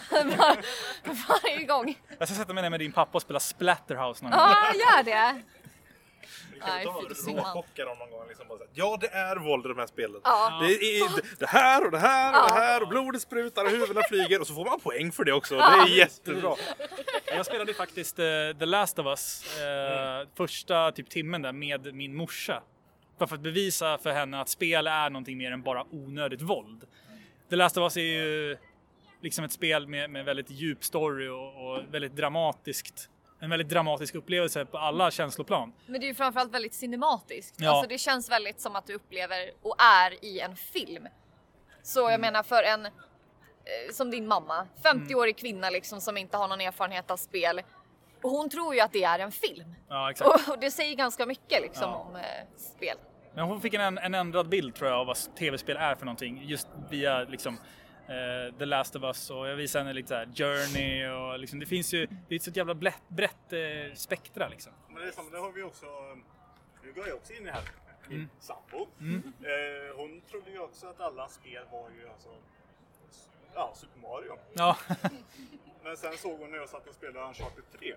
Varje gång. Jag ska sätta mig ner med din pappa och spela Splatterhouse någon gång. Ja, gör det. Nej, råchockar om någon gång liksom bara, ja, det är våld i de här spelen. Ja. Det är det här och det här och det här och blodet sprutar och huvudena flyger och så får man poäng för det också. Det är jättebra. Jag spelade faktiskt The Last of Us första typ timmen där med min morsa. bara för att bevisa för henne att spel är någonting mer än bara onödigt våld. The Last of Us är ju liksom ett spel med väldigt djup story och väldigt dramatiskt. En väldigt dramatisk upplevelse på alla känsloplan. Men det är ju framförallt väldigt cinematiskt. Ja. Alltså det känns väldigt som att du upplever och är i en film. Så jag menar för en, som din mamma, 50-årig kvinna liksom som inte har någon erfarenhet av spel. Och hon tror ju att det är en film. Ja, exakt. Och det säger ganska mycket liksom om spel. Men hon fick en ändrad bild tror jag av vad tv-spel är för någonting. Just via liksom The Last of Us och jag visar henne lite såhär Journey och liksom, det finns ju, det är ett så jävla brett spektra liksom. Men det är samma, det har vi också, nu går jag också in i här, min sambo. Hon trodde ju också att alla spel var ju alltså, Super Mario. Ja. Men sen såg hon när jag satt och spelade Uncharted 3.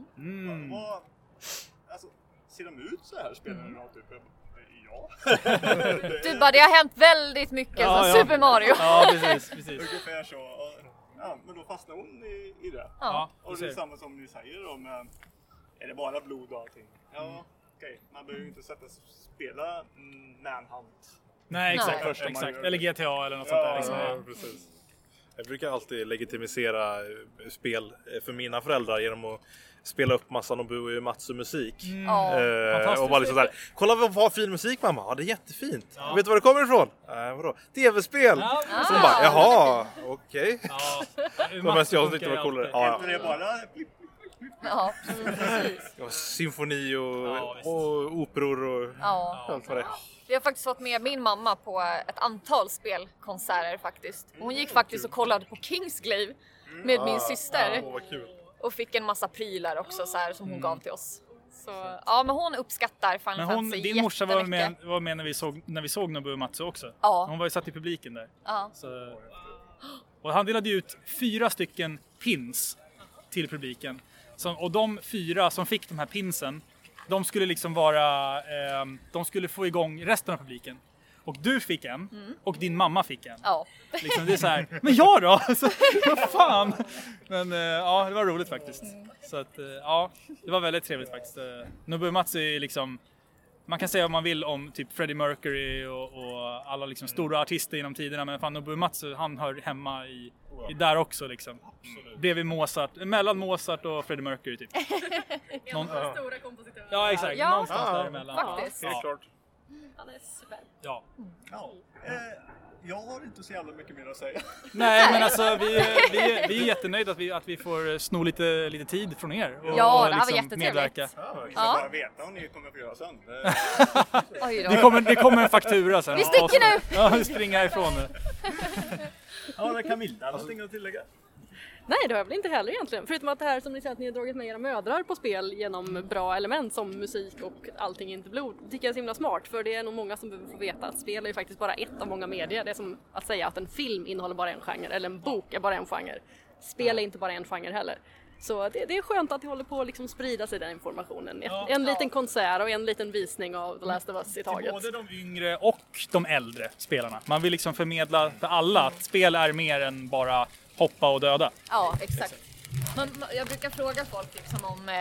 Alltså, ser de ut så här spelen typ? Ja. Du bara, det har hänt väldigt mycket som Super Mario. Ja, precis. Ungefär så. Ja, men då fastnar hon i det. Ja. Och det är samma som ni säger då, men är det bara blod och allting? Ja, okej. Man behöver ju inte spela Manhunt. Nej, exakt. Eller GTA eller något sånt där. Liksom. Ja, precis. Jag brukar alltid legitimisera spel för mina föräldrar genom att spela upp massa Nobuo Uematsu musik. Och bara liksom såhär, kolla vad fin musik mamma, ja det är jättefint. Ja. Vet du var det kommer ifrån? Vadå? TV-spel! Ja. Så bara, jaha, okej. Ja. Men mest jag tyckte det var coolare. Ja. Det är bara Ja, precis. Symfoni och operor och allt vad det är. Vi har faktiskt fått med min mamma på ett antal spelkonserter faktiskt. Hon gick faktiskt och kollade på Kingsglaive med min syster. Vad kul. Och fick en massa prylar också så här, som hon gav till oss. Så, ja, men hon uppskattar Final Fantasy jättemycket. Din morsa var med när vi såg Nobuo Uematsu också. Ja. Hon var ju satt i publiken där. Ja. Så, och han delade ut 4 stycken pins till publiken. Och de 4 som fick de här pinsen, de skulle liksom vara, de skulle få igång resten av publiken. Och du fick en och din mamma fick en. Ja. Liksom, det är så här, men jag då? Vad fan? Men ja, det var roligt faktiskt. Så att ja, det var väldigt trevligt faktiskt. Nobuo Uematsu är liksom, man kan säga vad man vill om typ Freddie Mercury och alla liksom stora artister genom tiderna, men fan Nobuo Uematsu, han hör hemma i där också liksom. Bredvid Mozart, mellan Mozart och Freddie Mercury typ. Stora kompositörer. Ja, exakt. Någonstans däremellan. Faktiskt. Helt klart. Han är super. Ja. Jag har inte så jävla mycket mer att säga. Nej, men alltså vi är jättenöjda att vi får sno lite tid från er och, ja, och det liksom var jättetrevligt. medverka. Ja, bara veta om ni kommer att få göra sen. Det kommer en faktura sen. Vi sticker nu! Ja, vi springer ifrån nu. Ja, det kan Camilla någonting att tillägga. Nej, det har jag väl inte heller egentligen. Förutom att det här som ni säger att ni har dragit med era mödrar på spel genom bra element som musik och allting inte blod. Det tycker jag är så himla smart, för det är nog många som behöver få veta att spel är ju faktiskt bara ett av många medier. Det är som att säga att en film innehåller bara en genre eller en bok är bara en genre. Spel är inte bara en genre heller. Så det är skönt att det håller på att liksom sprida sig den informationen. En liten konsert och en liten visning av The Last of Us i taget. Både de yngre och de äldre spelarna. Man vill liksom förmedla för alla att spel är mer än bara hoppa och döda. Ja, exakt. Men jag brukar fråga folk liksom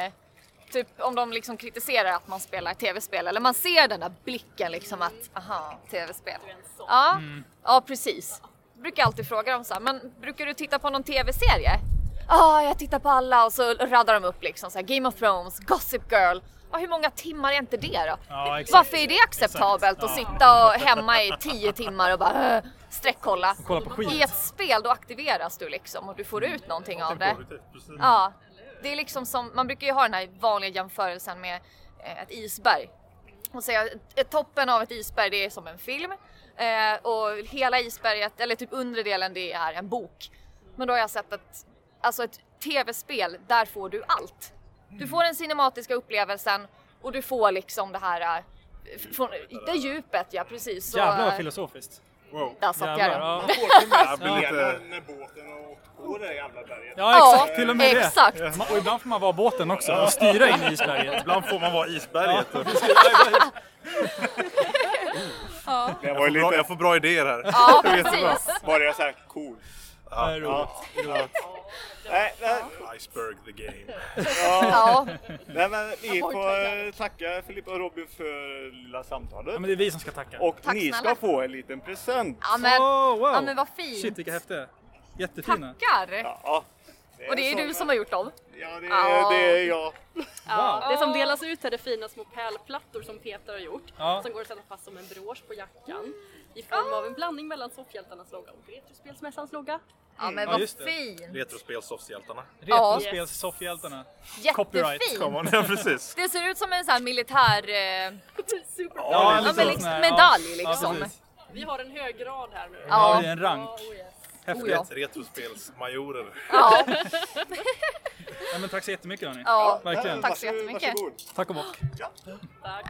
om de liksom kritiserar att man spelar tv-spel, eller man ser den där blicken liksom att aha, tv-spel. Ja, ja precis. Jag brukar alltid fråga dem så här, men brukar du titta på någon tv-serie? Ja, jag tittar på alla, och så raddar de upp liksom så här, Game of Thrones, Gossip Girl. Ja, hur många timmar är inte det då? Ja, varför är det acceptabelt att sitta och hemma i 10 timmar och bara sträckkolla? Kolla på skit. I ett spel då aktiveras du liksom och du får ut någonting av det. Ja, det är liksom som, man brukar ju ha den här vanliga jämförelsen med ett isberg. Och säga toppen av ett isberg, det är som en film, och hela isberget, eller typ undre delen, det är en bok. Men då har jag sett att alltså ett tv-spel, där får du allt. Du får den cinematiska upplevelsen och du får liksom det här det djupet, ja precis. Så, jävlar filosofiskt. Wow. Där satt jag Ja. När båten och på det jävla berget. Ja, exakt, till och med exakt. det. Och ibland får man vara båten också och styra in i isberget. Ibland får man vara isberget. Ja. Jag får bra idéer här. Ja, precis. Var det så här cool? Ja. Nej. Iceberg the game. Ja. Nej, men vi får tacka Filippa och Robin för lilla samtalet. Ja, men det är vi som ska tacka. Och Tack ni snälla. ska få en liten present. Ja men, wow. ja, men vad fint. Shit, vilka häftiga. Jättefina. Tackar. Ja. Och det är ju du som har gjort dem. Ja, det är jag. Ja, det som delas ut är det fina små pärlplattor som Peter har gjort. Ja. Som går att sätta fast som en brosch på jackan. I form av en blandning mellan Soffhjältarnas logga och Retrospelsmässans logga. Ja men Ja, vad just det. fint. Retrospelssoffhjältarna. Retrospels-soffhjältarna. Copyright. Jättefint. Ja, precis. Det ser ut som en sån här militär Super. Ja, ja, lite men så. liksom, Ja. medalj Ja, liksom. precis. Vi har en hög grad här nu. Ja, det är en rank. Oh, yes. Häftigt. Oh, ja. Retrospelsmajorer. Ja, Ja, men tack så jättemycket hörni. ja. Verkligen. Tack så jättemycket. Varsågod. Tack och bock. Tack.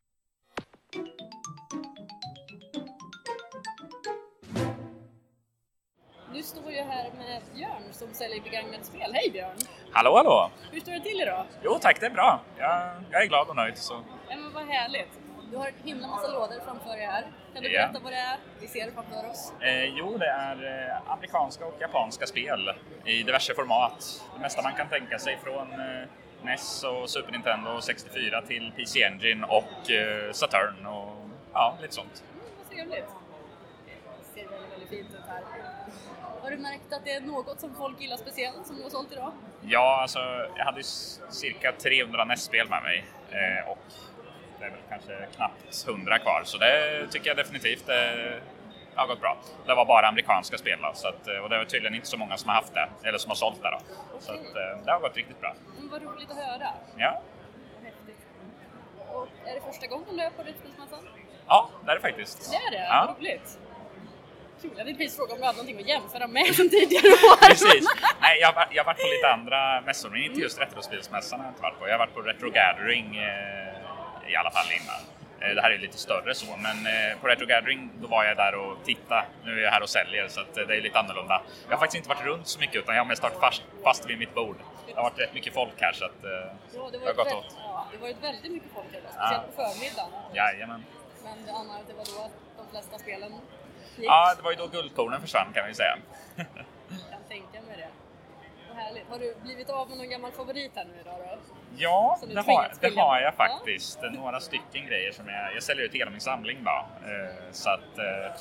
Nu står jag här med Björn som säljer begagnade spel. Hej Björn! Hallå, hallå! Hur står det till idag? Jo tack, det är bra. Jag är glad och nöjd. Så. Ja, men vad härligt! Du har en himla massa lådor framför dig här. Kan du Ja. berätta vad det är vi ser framför oss? Jo, det är amerikanska och japanska spel i diverse format. Det mesta man kan tänka sig från NES och Super Nintendo 64 till PC Engine och Saturn och ja, lite sånt. Vad trevligt! Det ser väldigt, väldigt fint ut här. Har du märkt att det är något som folk gillar speciellt som du har sålt idag? Ja, alltså jag hade ju cirka 300 NES-spel med mig och det är väl kanske knappt 100 kvar, så det tycker jag definitivt har gått bra. Det var bara amerikanska spel då, så att, och det var tydligen inte så många som har haft det, eller som har sålt det då. Så att, det har gått riktigt bra. Men vad roligt att höra! Ja, Häftigt! Och är det första gången du är på Retrospelsmässan? ja det är det faktiskt. Det är det? Ja. Vad roligt! Kul, jag vill precis fråga om du hade någonting att jämföra med som tidigare år. Precis. Nej, jag har varit på lite andra mässor, men inte just Retrospelsmässan har jag inte varit på. Jag har varit på Retro Gathering i alla fall innan. Det här är lite större så, men på Retro Gathering då var jag där och tittade. Nu är jag här och säljer, så att det är lite annorlunda. Jag har faktiskt inte varit runt så mycket, utan jag har mest varit fast vid mitt bord. Det har varit rätt mycket folk här, så att Ja, det har gått åt. det har varit väldigt mycket folk idag, speciellt på förmiddagen. Jajamän. Men det andra, det var då de flesta spelen gick. Ja, det var ju då guldkornen försvann kan vi säga. Jag kan tänka mig det. Vad härligt. Har du blivit av med någon gammal favorit här nu idag då? Ja, Som du det tvingats har spela? jag faktiskt. Några stycken grejer som jag säljer ut hela min samling då. Så att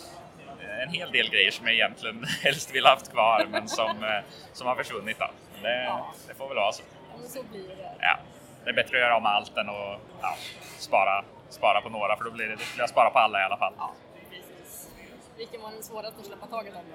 en hel del grejer som jag egentligen helst vill ha haft kvar men som har försvunnit då. Det får väl vara så. Ja, men så blir det. Ja, det är bättre att göra om allt än att spara på några, för då blir jag spara på alla i alla fall. Ja, precis. Vilken var den svåraste att släppa taget om då?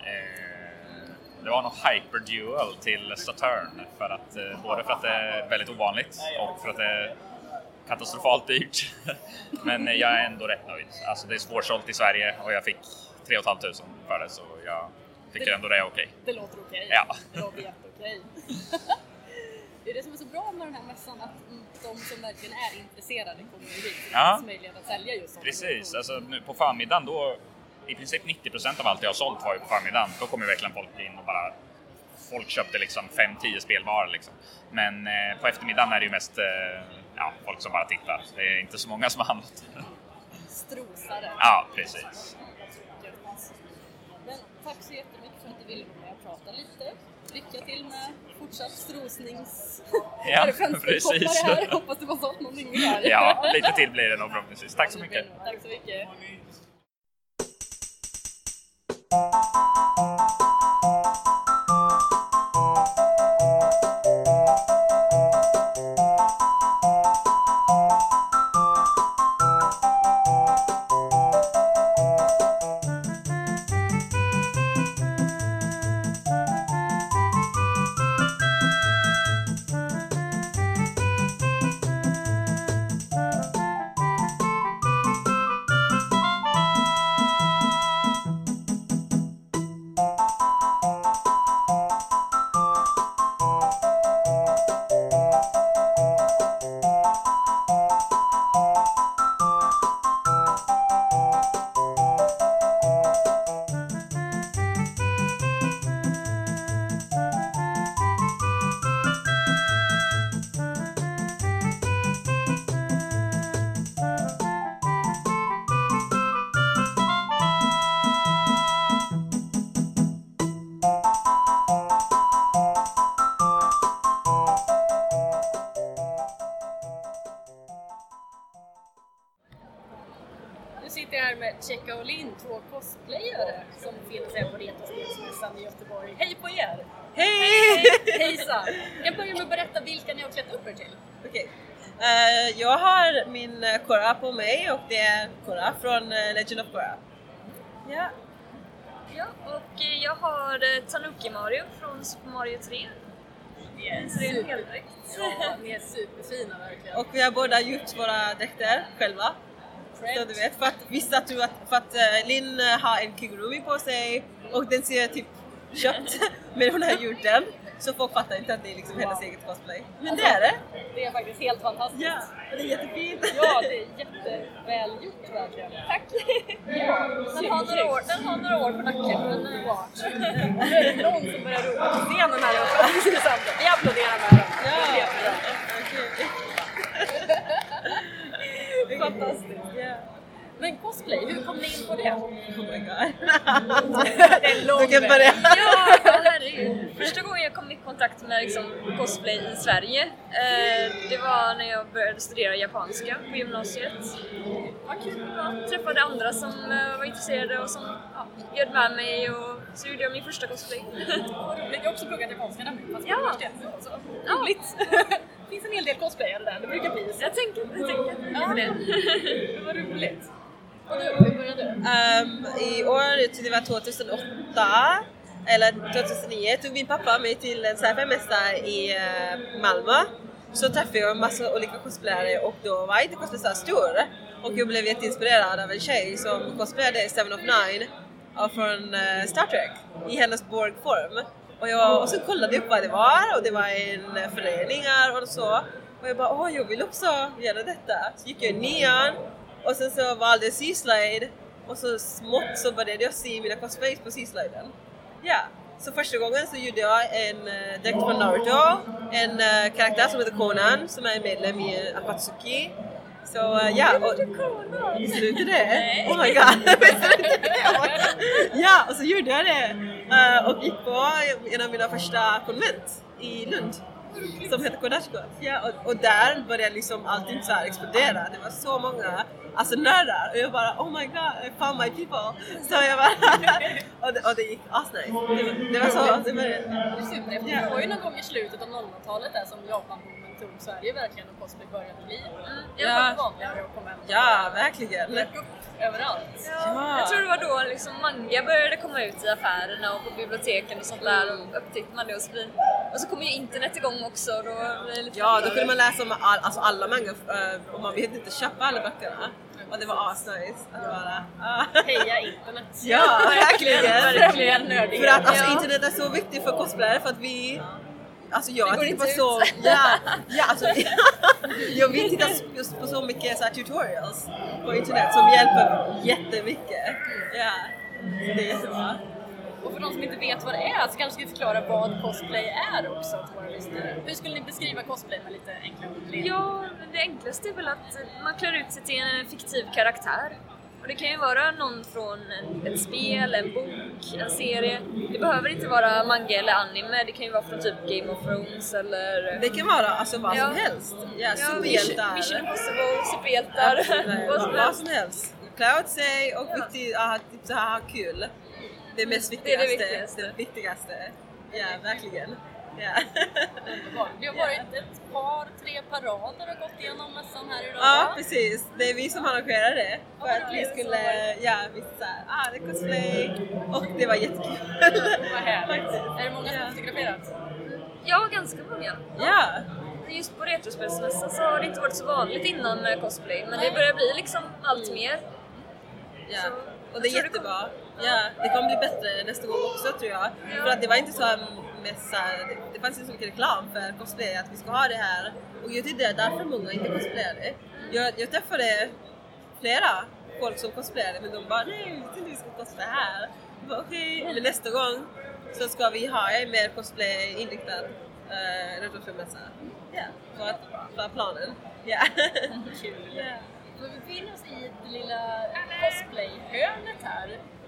Det var nog Hyper Duel till Saturn, både för att det är väldigt ovanligt och för att det är katastrofalt dyrt. Men jag är ändå rätt nöjd. Alltså det är svårsålt i Sverige och jag fick 3 500 för det, så jag tycker ändå det är okej. Det låter okej. Ja. Det låter jätteokej. Det är det som är så bra med den här mässan, att de som verkligen är intresserade kommer hit. Det Ja. finns möjlighet att sälja just sånt. Precis, alltså nu på förmiddagen då, i princip 90% av allt jag har sålt var ju på förmiddagen. Då kommer verkligen folk in och bara, folk köpte liksom 5-10 spelvaror liksom. Men på eftermiddagen är det ju mest folk som bara tittar. Det är inte så många som har handlat. Strosare. Ja, precis. Men tack så jättemycket för att du ville vara med och prata lite. Lycka till med fortsatt strosnings... Ja, fönsterkoppare precis. här. Hoppas du har sålt någonting mer. Ja, lite till blir det nog förhoppningsvis. Tack så mycket. Tack så mycket. checka och in 2 cosplayare som finns här på Retrospelsmässan i Göteborg. Hej på er! Hej! Hejsan! Jag börjar med att berätta vilka ni har klätt upp er till. Okej. Jag har min Korra på mig och det är Korra från Legend of Korra. Ja. Ja, och jag har Tanuki Mario från Super Mario 3. Yes. Det är en heldräkt. Ja, ni är superfina verkligen. Och vi har båda gjort våra dräkter själva. Så du vet, för att vissa tror att Linn har en Kigurumi på sig och den ser typ köpt, men hon har gjort den. Så folk fattar inte att det är liksom hennes eget cosplay. Men det är det. Det är faktiskt helt fantastiskt. Ja, och det är jättefint. Ja, det är jätteväl gjort verkligen. Tack! Ja, den har några år på nacken, men nu är det någon som börjar ropa på scenen här uppe. Vi applåderar med dem. Ja, okej. Fantastiskt. Yeah. Men cosplay, hur kom ni in på det? Oh my god. Det är långt. Ja, herregud. Första gången jag kom i kontakt med liksom, cosplay i Sverige, det var när jag började studera japanska på gymnasiet. Vad kul, jag träffade andra som var intresserade och som bjöd med mig och så gjorde jag min första cosplay. Jag har också pluggat japanska där fast på universitet. Roligt! Det finns en hel del cosplayare där, det brukar bli så. Jag tänker det. Det var roligt. Och du, hur började du? I år, det var 2008 eller 2009, tog min pappa mig till en sci-fi-mässa i Malmö. Så träffade jag en massa olika cosplayare och då var inte cosplay så stor. Och jag blev jätteinspirerad av en tjej som cosplayade Seven of Nine från Star Trek i hennes Borg-form. Och så kollade jag upp vad det var och det var en föreningar och så. Och jag bara, jag vill också göra detta. Så gick jag i 9:an och sen så valde Seaslide och så smått så började jag se mina cosplays på Seasliden. Ja, så första gången så gjorde jag en dräkt från Naruto, en karaktär som heter Conan som är medlem i Akatsuki. Så ja, och visste du inte det? Oh my god, ja, och så gjorde jag det och gick på en av mina första konvent i Lund som heter Kodashko. Ja, och där började liksom allting så här explodera. Det var så många nördar och jag bara oh my god, I found my people. Så jag bara och det gick asnice. Det var så det var super. Det var ju någon gång i slutet av 00-talet där som Japan-boomen tog Sverige verkligen och cosplay började bli. Det var vanligare att komma. Ja, verkligen. Överallt. Ja. Jag tror det var då liksom manga började komma ut i affärerna och på biblioteken och sånt där och upptäckte man det och så kom ju internet igång också och då blev det lite då kunde man läsa om alla manga och man behövde inte köpa alla böckerna. Och det var asnice att bara... Heja internet! Ja, verkligen! Nördigt. För att internet är så viktigt för cosplayare för att vi... jag tittar på så... Jag vill titta just på så mycket så här, tutorials på internet som hjälper jättemycket. Ja, det är jättebra. Och för de som inte vet vad det är så kanske ska vi förklara vad cosplay är också till våra lyssnare. Hur skulle ni beskriva cosplay med lite enkla ord? Ja, det enklaste är väl att man klär ut sig till en fiktiv karaktär. Och det kan ju vara någon från ett spel, en bok, en serie. Det behöver inte vara manga eller anime, det kan ju vara från typ Game of Thrones eller... Det kan vara vad som helst. Ja, superhjältar. Mission Impossible, superhjältar. Vad som helst. Klä ut sig och viktigt att typ så här ha kul. Det mest viktigaste. Det viktigaste. Ja, verkligen. Ja. Det har varit ett par, 3 parader och gått igenom mässan här idag. Ja, precis. Det är vi som arrangerar det. För att vi skulle, visa det är cosplay. Och det var jättekul. Vad härligt. Är det många som har fotograferat? Ja, ganska många. Ja. Just på Retrospelsmässan så har det inte varit så vanligt innan med cosplay. Men det börjar bli liksom allt mer. Ja. Och det är jättebra. Ja, det kommer bli bättre nästa gång också tror jag. För att det var inte så mässa, det fanns inte så mycket reklam för cosplay att vi ska ha det här. Och jag tyckte därför många inte cosplayade. Jag träffade flera folk som cosplayade men de bara nej, jag vet inte vi ska cosplay här. Jag bara okej, nästa gång så ska vi ha en mer cosplay-inriktad retrospelmässa. Ja, för planen. Ja. Kul. Vi befinner oss i det lilla cosplay-hörnet här.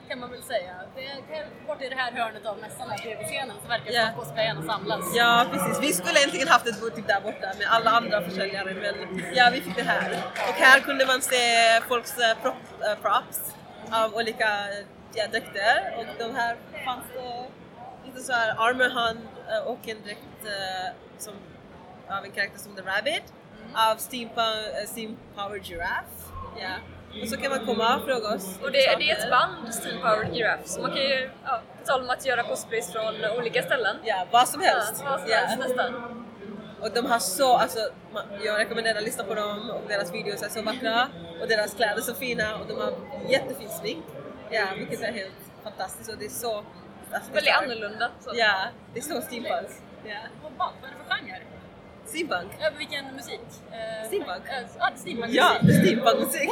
kan man väl säga. Bort i det här hörnet av mässan här bredvid scenen så verkar det som att cosplayarna samlas. Ja, precis. Vi skulle egentligen haft ett bord typ där borta med alla andra försäljare, men ja, vi fick det här. Och här kunde man se folks props av olika dräkter, och de här fanns det lite så här armor hunt och en dräkt som av en karaktär som The Rabbit av Steam Powered Giraffe. Ja. Och så kan man komma och fråga oss. Och det är ett band, Steam Powered Giraffe, så man kan ju betala om att göra cosplays från olika ställen. Ja, vad som helst. Ja, vad som helst nästan. Och de har så, alltså, jag rekommenderar att lyssna på dem, och deras videos är så vackra och deras kläder är så fina och de har jättefin smink. Ja, vilket är helt fantastiskt, och det är så... Alltså, väldigt annorlunda. Så. Ja, det är så steampunk. Ja. Vad är det för genre? Steampunk. Ja, vilken musik? Steampunk. Steampunk. Ja, steampunk-musik.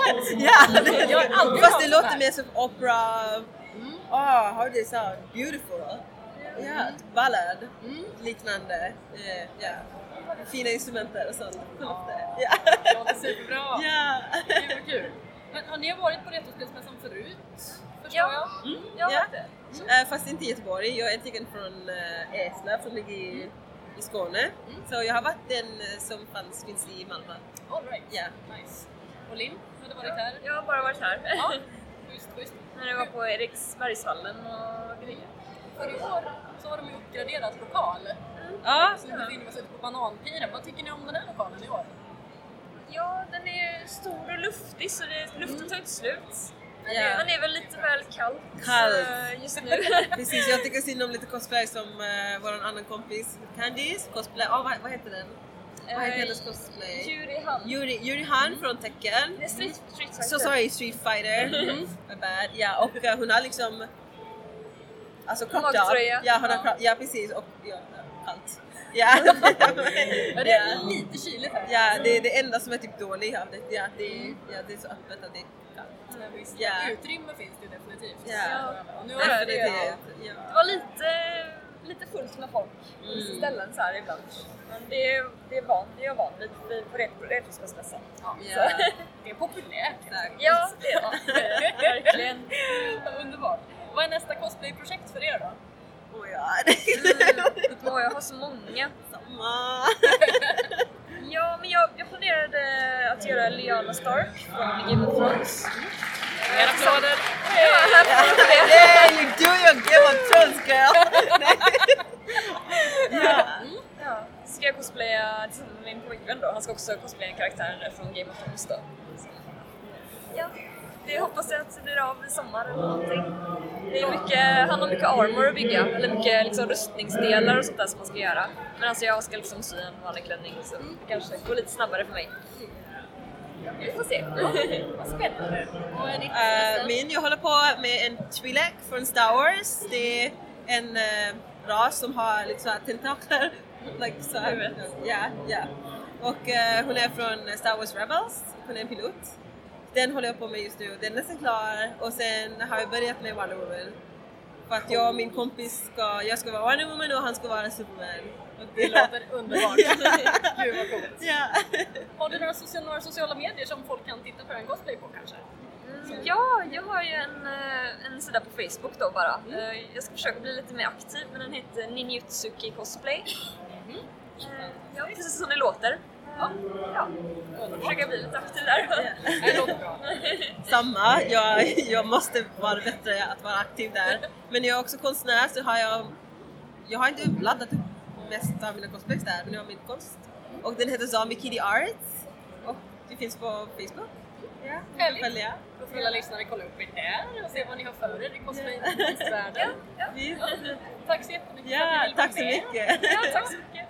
Ja, fast det låter mer som opera. How do you sound? Beautiful. Ja, ballad. Liknande. Ja. Fina instrumenter och sånt. Ja. Det låter superbra. Ja. Gud vad kul. Men har ni varit på Retrospelsmässan förut? Ja, jag har det. Fast inte i Göteborg. Jag är egentligen från Eslöv som ligger i Skåne. Så jag har varit den som finns i Malmö. All right. Yeah. Nice. Och Linn, har du varit här? Jag har bara varit här. Ja, just. När jag var på Eriksbergshallen och grejer. För i år så har de ju uppgraderat lokal. Ja. Så nu befinner vi oss ute på Bananpiren. Vad tycker ni om den här lokalen i år? Ja, den är stor och luftig så luften tar inte slut. Yeah. Den är väl lite väl kall just nu. Precis, jag tycker synd om lite cosplay som vår annan kompis Candice cosplay. Vad heter den? Vad heter hennes cosplay? Yuri Han från Tekken. Det är Street Fighter. So sorry, Street Fighter. My bad. Ja, och hon har liksom alltså cropped up. Ja, hon har ja precis, och kallt. Ja. Det är lite kyligt här. Ja, det är det enda som är typ dåligt av det. Ja, det är så öppet att det är kallt. Ja. Utrymme finns det definitivt. Ja. Och nu det var lite fullt med folk i ställen så här ibland. Men det är jag van vid på Retrospelsmässan. Ja. Det är populärt. Ja, det är det. Verkligen. Underbart. Vad är nästa cosplay-projekt för er då? Jag har så många. Samma. Ja, men jag planerade att göra Lyanna Stark från Game of Thrones. Era applåder! Yeah, you do your Game of Thrones, girl! Ja. Ska jag cosplaya tillsammans med min pojkvän då? Han ska också cosplaya en karaktär från Game of Thrones då. Ja, det hoppas jag att det blir av i sommar eller någonting. Det är mycket, han har mycket armor att bygga, eller mycket liksom rustningsdelar och sånt där som man ska göra. Men alltså jag ska liksom sy en vanlig klänning så det kanske går lite snabbare för mig. Vi får se. Vad spännande. Men jag håller på med en Twi'lek från Star Wars. Det är en ras som har liksom tentakler. Like, så här. Ja. Och hon är från Star Wars Rebels. Hon är en pilot. Den håller jag på med just nu. Den är nästan klar. Och sen har jag börjat med Wonder Woman. För att jag och min kompis jag ska vara Wonder Woman och han ska vara Superman. Det låter underbart. Gud vad coolt. Ja. Har du några sociala medier som folk kan titta på en cosplay på kanske? Ja, jag har ju en sida på Facebook då bara. Jag ska försöka bli lite mer aktiv, men den heter Ninjutsuki Cosplay. Ja, precis som det låter. Ja. Jag försöker bli lite aktiv där. Det låter bra. Samma, jag måste vara bättre att vara aktiv där. Men jag är också konstnär så jag har inte laddat upp mest av mina cosplays där, men jag har min konst. Och den heter Zombie Kitty Arts. Och det finns på Facebook. Ja, följa. Då får alla lyssnare kolla upp er där och se vad ni har för er i cosplay-världen. Tack så jättemycket för att ni ville vara med. Tack så mycket. Ja, tack så mycket.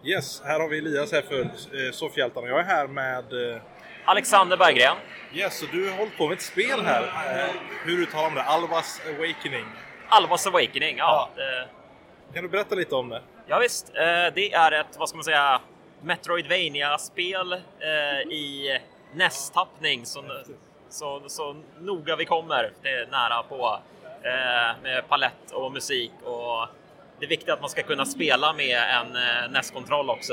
Yes, här har vi Elias här för Soffhjältarna. Jag är här med Alexander Berggren. Yes, så du har hållit på med ett spel här. Hur uttalar man det? Alvas Awakening. Alvas Awakening, ja. Kan du berätta lite om det? Ja visst, det är ett, vad ska man säga, Metroidvania-spel i NES-tappning. Så noga vi kommer, det är nära på med palett och musik. Och det är viktigt att man ska kunna spela med en NES-kontroll också.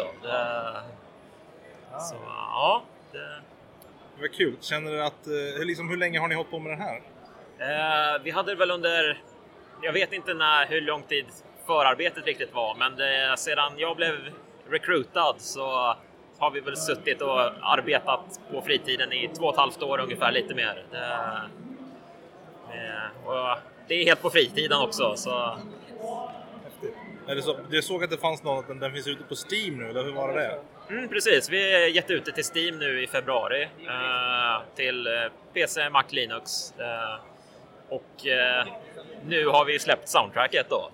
Så ja, det var kul. Känner du att, hur länge har ni hållit på med den här? Vi hade väl under, jag vet inte hur lång tid förarbetet riktigt var, men sedan jag blev recruitad så har vi väl suttit och arbetat på fritiden i 2,5 år ungefär, lite mer. Och det är helt på fritiden också. Så. Jag såg att det fanns något, att den finns ute på Steam nu, eller hur var det? Precis, vi har gett ut det till Steam nu i februari till PC, Mac, Linux och nu har vi släppt soundtracket då.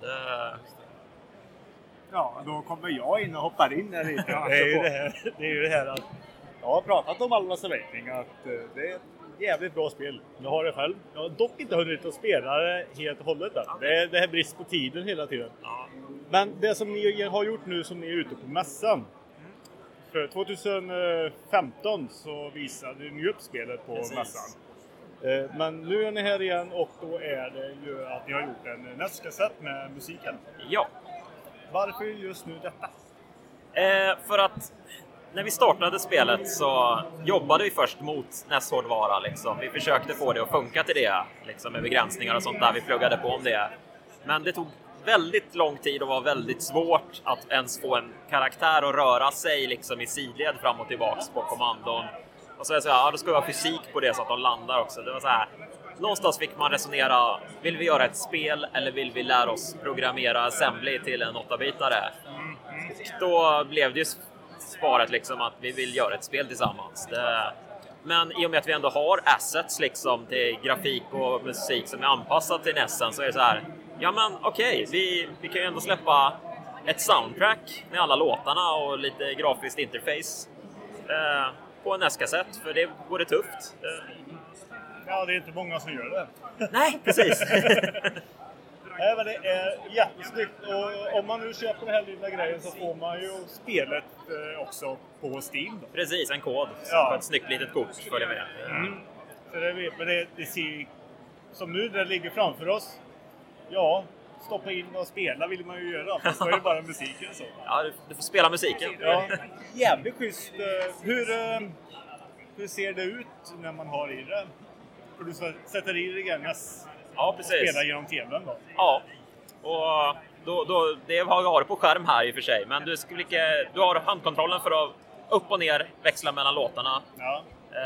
Ja, då kommer jag in och hoppar in där lite. Det är ju det här att jag har pratat om Alvas Awakening, att det är ett jävligt bra spel. Jag har det själv. Jag har dock inte hunnit att spela det helt och hållet. Det är brist på tiden hela tiden. Men det som ni har gjort nu, som ni är ute på mässan. För 2015 så visade ni upp spelet på mässan. Men nu är ni här igen och då är det ju att ni har gjort en NES-kassett med musiken. Ja. Varför just nu detta? För att när vi startade spelet så jobbade vi först mot NES-hårdvara. Liksom. Vi försökte få det att funka till det, liksom, med begränsningar och sånt där. Vi pluggade på om det. Men det tog väldigt lång tid och var väldigt svårt att ens få en karaktär att röra sig liksom, i sidled fram och tillbaks på kommandon. Och så då ska vi ha fysik på det så att de landar också. Det var så här. Någonstans fick man resonera, vill vi göra ett spel eller vill vi lära oss programmera assembly till en 8-bitare? Då blev det ju svaret liksom att vi vill göra ett spel tillsammans. Men i och med att vi ändå har assets liksom till grafik och musik som är anpassat till NESen, så är det så här, ja men okej, vi kan ju ändå släppa ett soundtrack med alla låtarna och lite grafiskt interface på en NES-kassett, för det vore tufft. Ja, det är inte många som gör det. Nej, precis. Nej, men det är jättesnyggt. Och om man nu köper den här lilla grejen så får man ju spelet också på Steam. Då. Precis, en kod. På ett snyggt litet kort följer med. Så det ser som nu det ligger framför oss. Ja, stoppa in och spela vill man ju göra. Fast då är det bara musiken så. Ja, du får spela musiken. Ja, jävligt schysst. Hur ser det ut när man har i det? Och du sätter i det igen och spelar genom tvn då? Ja, och det har du på skärm här i och för sig. Men du har handkontrollen för att upp och ner växla mellan låtarna. Ja.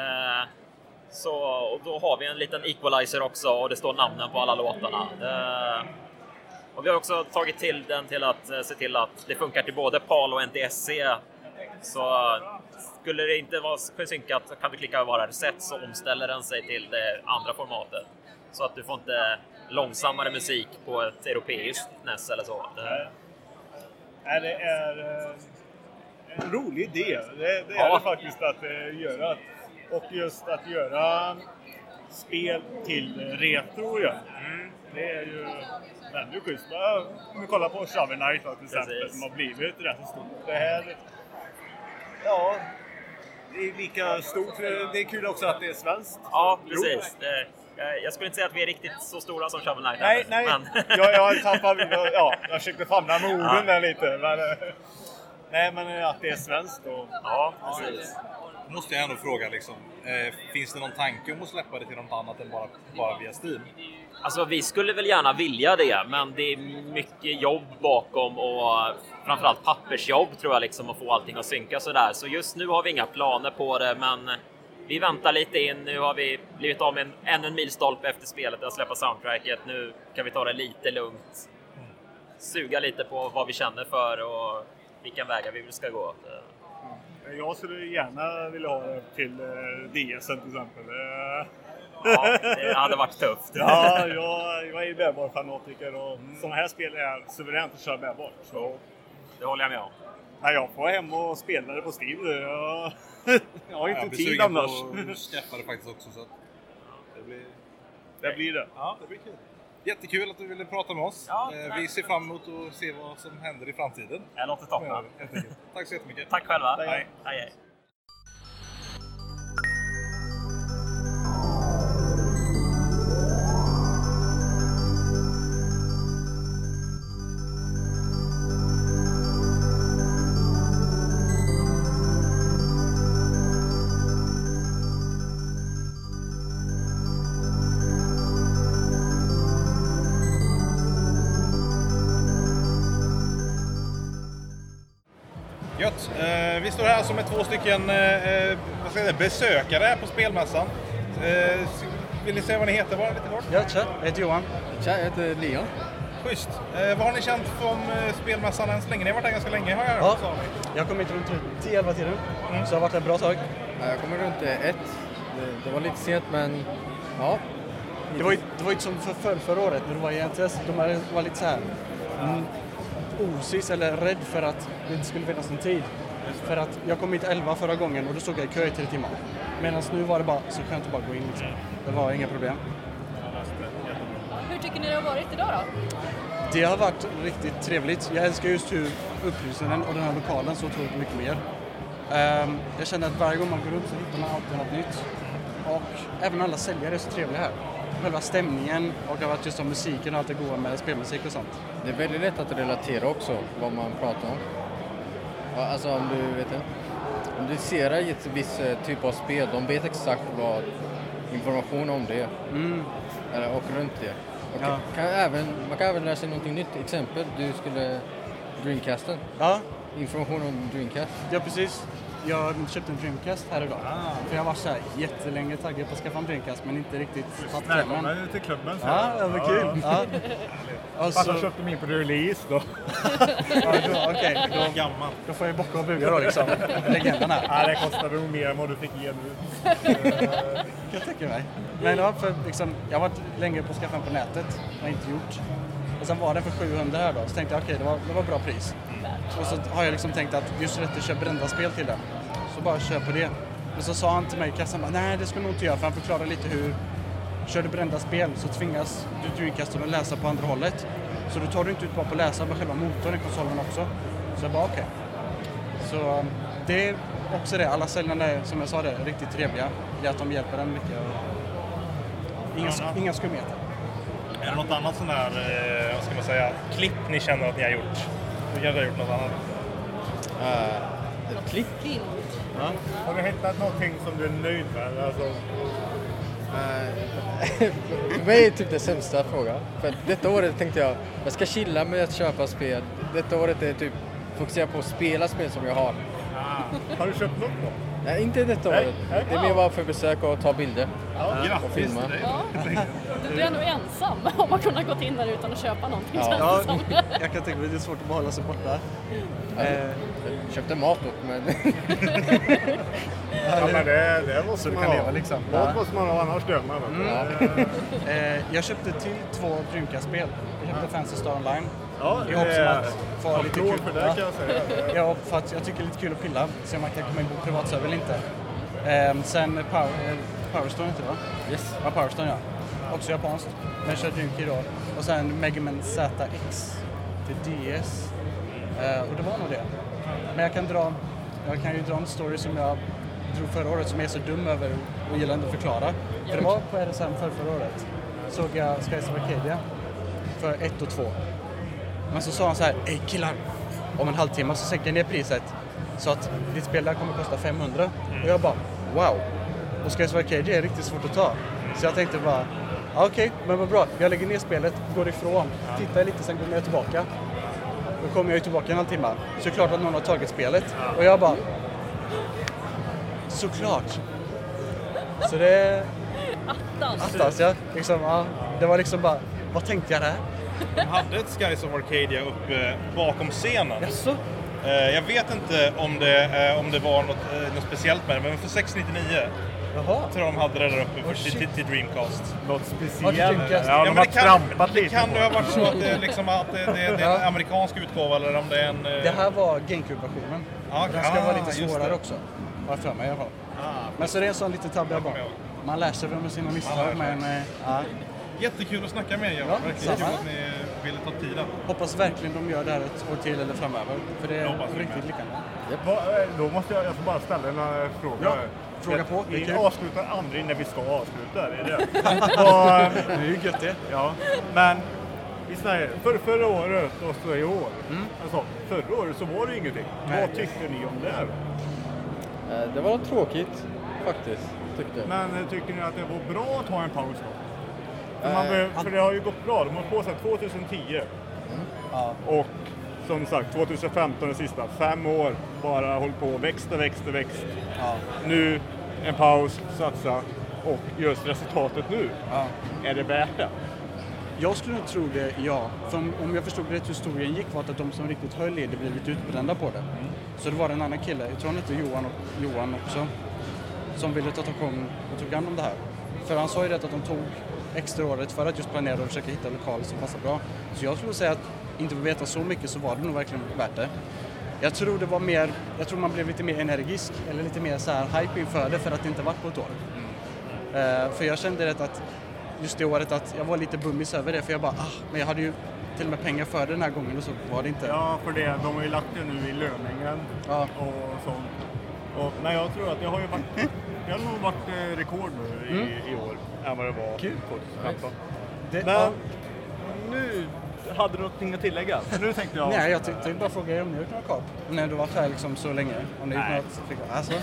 Och då har vi en liten equalizer också och det står namnen på alla låtarna. Och vi har också tagit till den till att se till att det funkar till både PAL och NTSC. Så skulle det inte vara synkat så kan du klicka bara reset, så omställer den sig till det andra formatet. Så att du får inte långsammare musik på ett europeiskt NES eller så. Det är en rolig idé. Det är det faktiskt att göra. Och just att göra spel till retro. Ja. Det är ju väldigt schysst. Om vi kollar på Shovel Knight till exempel, som har blivit rätt så stort. Det här, ja, det är lika stort. Det är kul också att det är svenskt. Ja, precis. Jag skulle inte säga att vi är riktigt så stora som Shovel Knight. Nej. Men... jag försökte famla med orden där lite. Men att det är svenskt. Och... Ja, precis. Måste jag ändå fråga liksom, finns det någon tanke om att släppa det till något annat än bara via Steam? Alltså vi skulle väl gärna vilja det, men det är mycket jobb bakom och framförallt pappersjobb tror jag liksom, att få allting att synka sådär. Så just nu har vi inga planer på det, men vi väntar lite in. Nu har vi blivit av med ännu en milstolpe efter spelet att släppa soundtracket. Nu kan vi ta det lite lugnt. Suga lite på vad vi känner för och vilka vägar vi ska gå. Jag skulle gärna vilja ha det till DS till exempel. Ja, det hade varit tufft. Ja, jag är ju bärbar-fanatiker och sådana här spel är suveränt att köra bärbart. Så. Det håller jag med om. Nej, jag får hem och spela det på Steam nu. Jag har inte tid annars. Jag skaffar det faktiskt också. Så att det blir det. Ja, det blir kul. Jättekul att du ville prata med oss. Ja, vi ser fram emot att se vad som händer i framtiden. Det låter toppen. Tack så jättemycket. Tack själva. Hej. Hej. Gött. Vi står här alltså med 2 stycken besökare här på spelmässan. Vill ni säga vad ni heter bara lite kort? Ja, tja. Jag heter Johan. Tja, jag heter Leon. Schysst. Vad har ni känt om spelmässan än så länge? Ni har varit här ganska länge, har jag hört. Ja, jag kom inte runt 10-11 tiden. Så jag har varit här ett bra tag. Jag kommer runt 1. Det var lite sent, men ja. Det var ju inte som förra året när du var i NTS. De var lite så här osis eller rädd för att det inte skulle finnas en tid. För att jag kom hit 11 förra gången och då stod jag i kö i 3 timmar. Medan nu var det bara så skönt att bara gå in liksom. Det var inga problem. Hur tycker ni det har varit idag då? Det har varit riktigt trevligt. Jag älskar just hur upplysningen och den här lokalen så otroligt mycket mer. Jag känner att varje gång man går runt så hittar man alltid något nytt. Och även alla säljare är så trevliga här. Själva stämningen och att just om musiken och allt det goda med spelmusik och sånt. Det är väldigt lätt att relatera också vad man pratar om. Alltså om du ser ett viss typ av spel, de vet exakt vad information om det och runt det. Och man kan även lära sig någonting nytt. Exempel, du skulle Dreamcasten. Ja. Information om Dreamcast. Ja, precis. Jag köpte en Dreamcast här idag. För jag var så här jättelänge taggad på att skaffa en Dreamcast men inte riktigt satt klämmen. Välkommen till klubben. Ja, det var kul. Ja. Alltså köpte min på release då. Okej, då får jag bocka och buga då liksom. Legenden här. Ja, det kostade nog mer än vad du fick ge nu. Jag tycker mig. Men ja, för liksom, jag har varit länge på att skaffa den på nätet. Jag har inte gjort. Och sen var det för 700 här då. Så tänkte jag okej, det var bra pris. Och så har jag liksom tänkt att just rätt att köpa brända spel till den. Så bara köp på det. Men så sa han till mig i kassan, nej det ska nog inte göra. För han förklarade lite hur, kör du brända spel så tvingas du Dreamcasten att läsa på andra hållet. Så då tar du inte ut bara på att läsa med själva motorn i konsolen också. Så jag bara okej. Så det är också det. Alla säljarna är, som jag sa det, riktigt trevliga. Det är att de hjälper den mycket. Inga skumheter. Är det något annat sån där, vad ska man säga, klipp ni känner att ni har gjort? Du kanske har gjort något annat? Klipp? Ja. Har du hittat någonting som du är nöjd med? Alltså... För mig är typ det sämsta frågan. För detta året tänkte jag ska chilla med att köpa spel. Detta året är typ fokusera på att spela spel som jag har. Har du köpt något då? Nej, inte detta året. Det är mer bara för besök och ta bilder. Och filma. Du är nog ensam om man kunde ha gått in där utan att köpa någonting. Ja, jag kan tänka mig att det är svårt att behålla sig borta. Jag köpte mat dock, men... Ja, men det måste så man du kan ha. leva liksom. Mat måste man ha, annars dör man. Jag köpte till 2 Dreamcast-spel. Jag köpte Fantasy Star Online. Ja, i hopp om att få lite kul. För det kan jag säga. Ja, för att jag tycker det är lite kul att pilla. Se om man kan komma in på privatserver eller inte. Sen Powerstone inte va? Yes. Ja, Powerstone ja. Också japanskt. Men jag kör Dreamkey då. Och sen Mega Man ZX till DS. Och det var nog det. Men jag kan ju dra en story som jag drog förra året som jag är så dum över och gillar inte att förklara. För det var på RSM förra året. Såg jag Skies of Arcadia för 1 och 2. Men så sa han så här, ey killar, om en halvtimme så sänker jag ner priset. Så att ditt spel där kommer kosta 500. Och jag bara, wow. Och Skies of Arcadia är riktigt svårt att ta. Så jag tänkte bara, okej, men vad bra. Jag lägger ner spelet, går ifrån, tittar lite, sen går jag tillbaka. Då kommer jag ju tillbaka en halvtimme. Så det är klart att någon har tagit spelet. Och jag bara, såklart. Så det är... Attans, ja. Liksom, ja. Det var liksom bara, vad tänkte jag där? De hade ett Skies of Arcadia uppe bakom scenen. Jaså? Jag vet inte om det var något speciellt med det, men för 699 Jag tror de hade det där uppe till Dreamcast. Något speciellt. Ja, men det kan ha varit så att det är, liksom, att det är en amerikansk utgåva eller om det är en... Det här var GameCube-versionen. Den ska vara lite svårare också. Har för mig i alla fall. Men så det är en sån lite tabbig barn. Man lär sig med sina misstag, men... Jättekul att snacka med er. Ja, verkligen kul att ni ville ta tiden. Hoppas verkligen de gör det här ett år till eller framöver. För det är riktigt lyckande. Då måste jag får bara ställa en fråga. Ja, fråga på. Vi avslutar aldrig när vi ska avsluta. Det är det. Det är ju gött det. Ja, men vi snackar förra året och så i år. Alltså, förra året så var det ingenting. Vad tycker ni om det här? Det var tråkigt faktiskt, tyckte jag. Men tycker ni att det var bra att ha en paus då? För det har ju gått bra. De har på sig 2010. Och som sagt 2015 är sista. 5 år bara håll på. Växt. Nu en paus, satsa. Och just resultatet nu. Är det värt det? Jag skulle nog tro det, ja. För om jag förstod rätt hur historien gick var att de som riktigt höll i det blivit utbrända på det. Så det var en annan kille, jag tror han hette Johan också, som ville ta hand om det här. För han sa ju rätt att de tog extra året för att just planera och försöka hitta lokaler som passar bra. Så jag skulle säga att inte få veta så mycket så var det nog verkligen värt det. Jag tror man blev lite mer energisk eller lite mer så här hype inför det för att det inte varit på ett år. För jag kände rätt att just det året att jag var lite bummis över det för jag bara, men jag hade ju till och med pengar för det den här gången och så var det inte. Ja, för det, de har ju lagt det nu i löningen och sånt. Men jag tror att det har ju varit, det har nog varit rekord nu i år än vad det var 2015. Men nu hade du någonting att tillägga? Nu tänkte jag... Nej, jag tänkte bara fråga er om ni har gjort några kap. När du varit här liksom så länge. Om ni har gjort något... Alltså.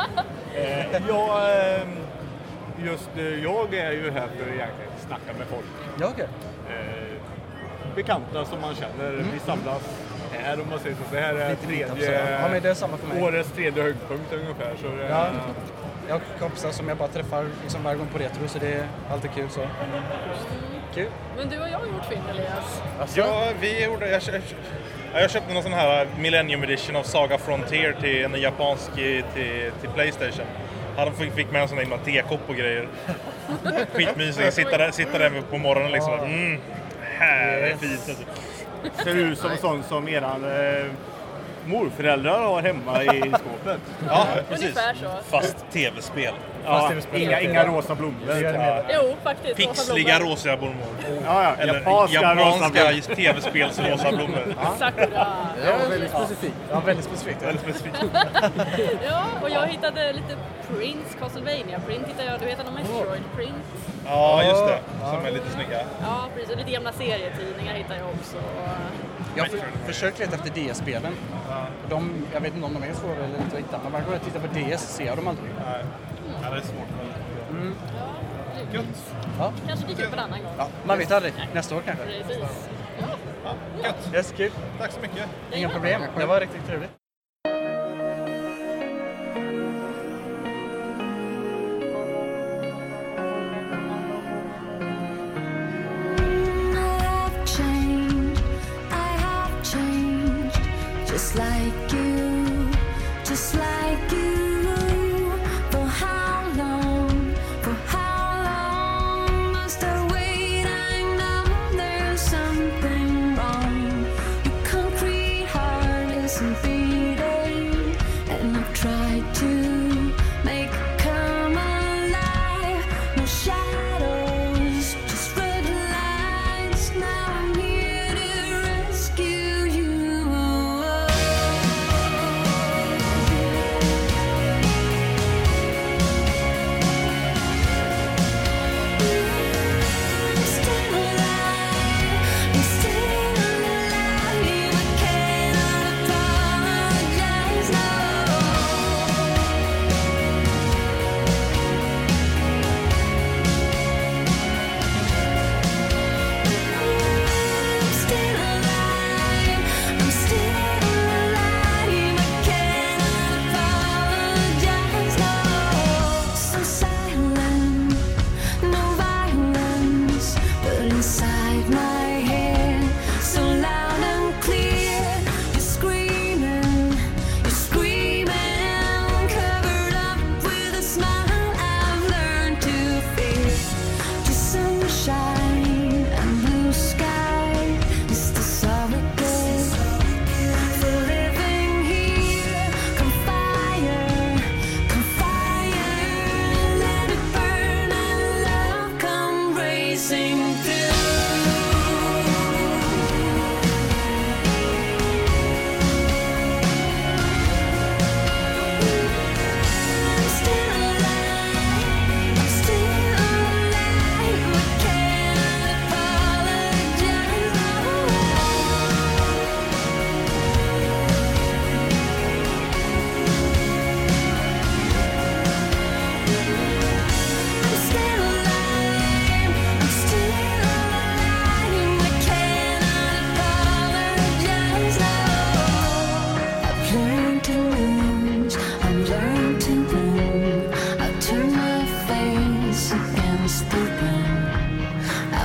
Jag är ju här för att egentligen snacka med folk. Ja, okej. Bekanta som man känner. Vi samlas här om man säger så. Det här är men det är samma för mig. Årets tredje höjdpunkt ungefär. Så jag har kompisar som jag bara träffar liksom varje gång på retro så det är alltid kul så. Kul. Men du och jag har gjort fynd, Elias. Alltså? Ja, vi gjorde... Jag köpte någon sån här Millennium Edition av Saga Frontier till en japansk till PlayStation. Han fick med en sån där tekopp och grejer. Skitmysigt. Sitta där på morgonen liksom. Här är fint. Ser ut som sånt som eran morföräldrar har hemma i skåpet. Ja, precis. Ungefär så. Fast tv-spel. Ja, inga rosa blommor. Jo, faktiskt. Pixliga rosa blommor. Ja, eller japanska tv-spels rosa blommor. Sakura. Ja, väldigt specifikt. Ja, och jag hittade lite Prince, Castlevania Prince hittade jag. Du vet någon Metroid Prince? Ja, just det. Som är lite snygga. Ja, precis. Och lite gamla serietidningar hittade jag också. Jag har försökt leta efter DS-spelen. Jag vet inte om de är svåra eller inte att hitta. Men varje gång jag tittar på DS ser jag dem aldrig. Ja, det är svårt. Gött. Ja. Kanske dyker upp en annan gång. Ja, man vet aldrig. Nästa år kanske. Precis. Gött. Yes, kul. Tack så mycket. Inga problem. Det var riktigt trevligt. Just like you, for how long must I wait? I know there's something wrong. Your concrete heart isn't beating.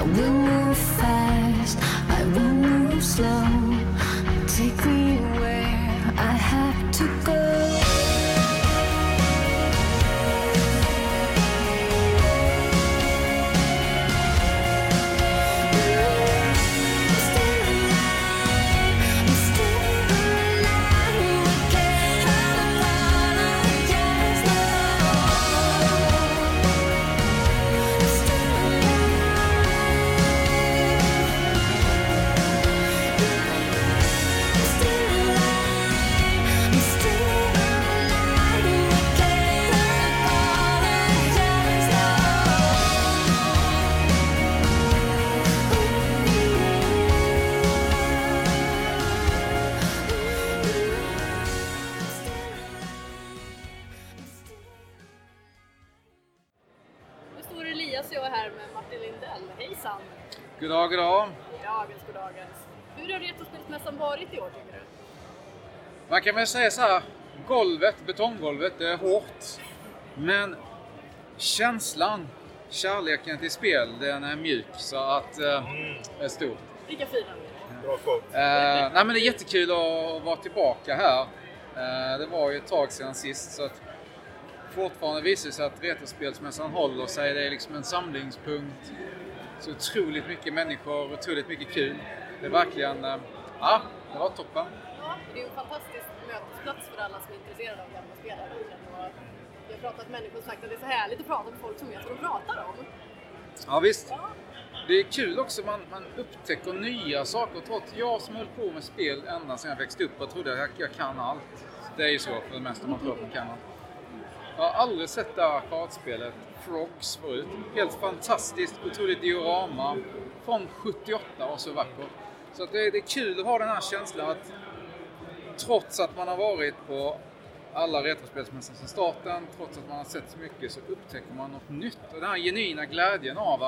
will move fast, I will move slow. Take me where I have to go. Nu står Elias och jag är här med Martin Lindell. Hejsan! Goddag, goddag. Goddagens. Hur har Retrospelsmässan varit i år tycker du? Man kan väl säga så här, betonggolvet, det är hårt. Men känslan, kärleken till spel, den är mjuk så att det är stort. Vilka fina. Bra quote. Nej men det är jättekul att vara tillbaka här. Det var ju ett tag sedan sist så att fortfarande visar sig att Retrospelsmässan håller sig. Det är liksom en samlingspunkt. Så otroligt mycket människor, otroligt mycket kul. Det är verkligen, ja, det var toppen. Ja, det är ju en fantastisk mötesplats för alla som är intresserade av gamla spelare. Vi har pratat med människor och sagt att det är så härligt att prata med folk som vet vad de pratar om. Ja visst. Det är kul också, man upptäcker nya saker. Trots jag som höll på med spel ända sedan jag växte upp och trodde att jag kan allt. Det är ju så för det mesta man tror att man kan allt. Jag har aldrig sett det här kartspelet Frogs förut. Helt fantastiskt, otroligt diorama. Från 78 och så vackert. Så att det är kul att ha den här känslan att trots att man har varit på alla retrospelsmässor sedan starten, trots att man har sett så mycket så upptäcker man något nytt. Och den här genuina glädjen av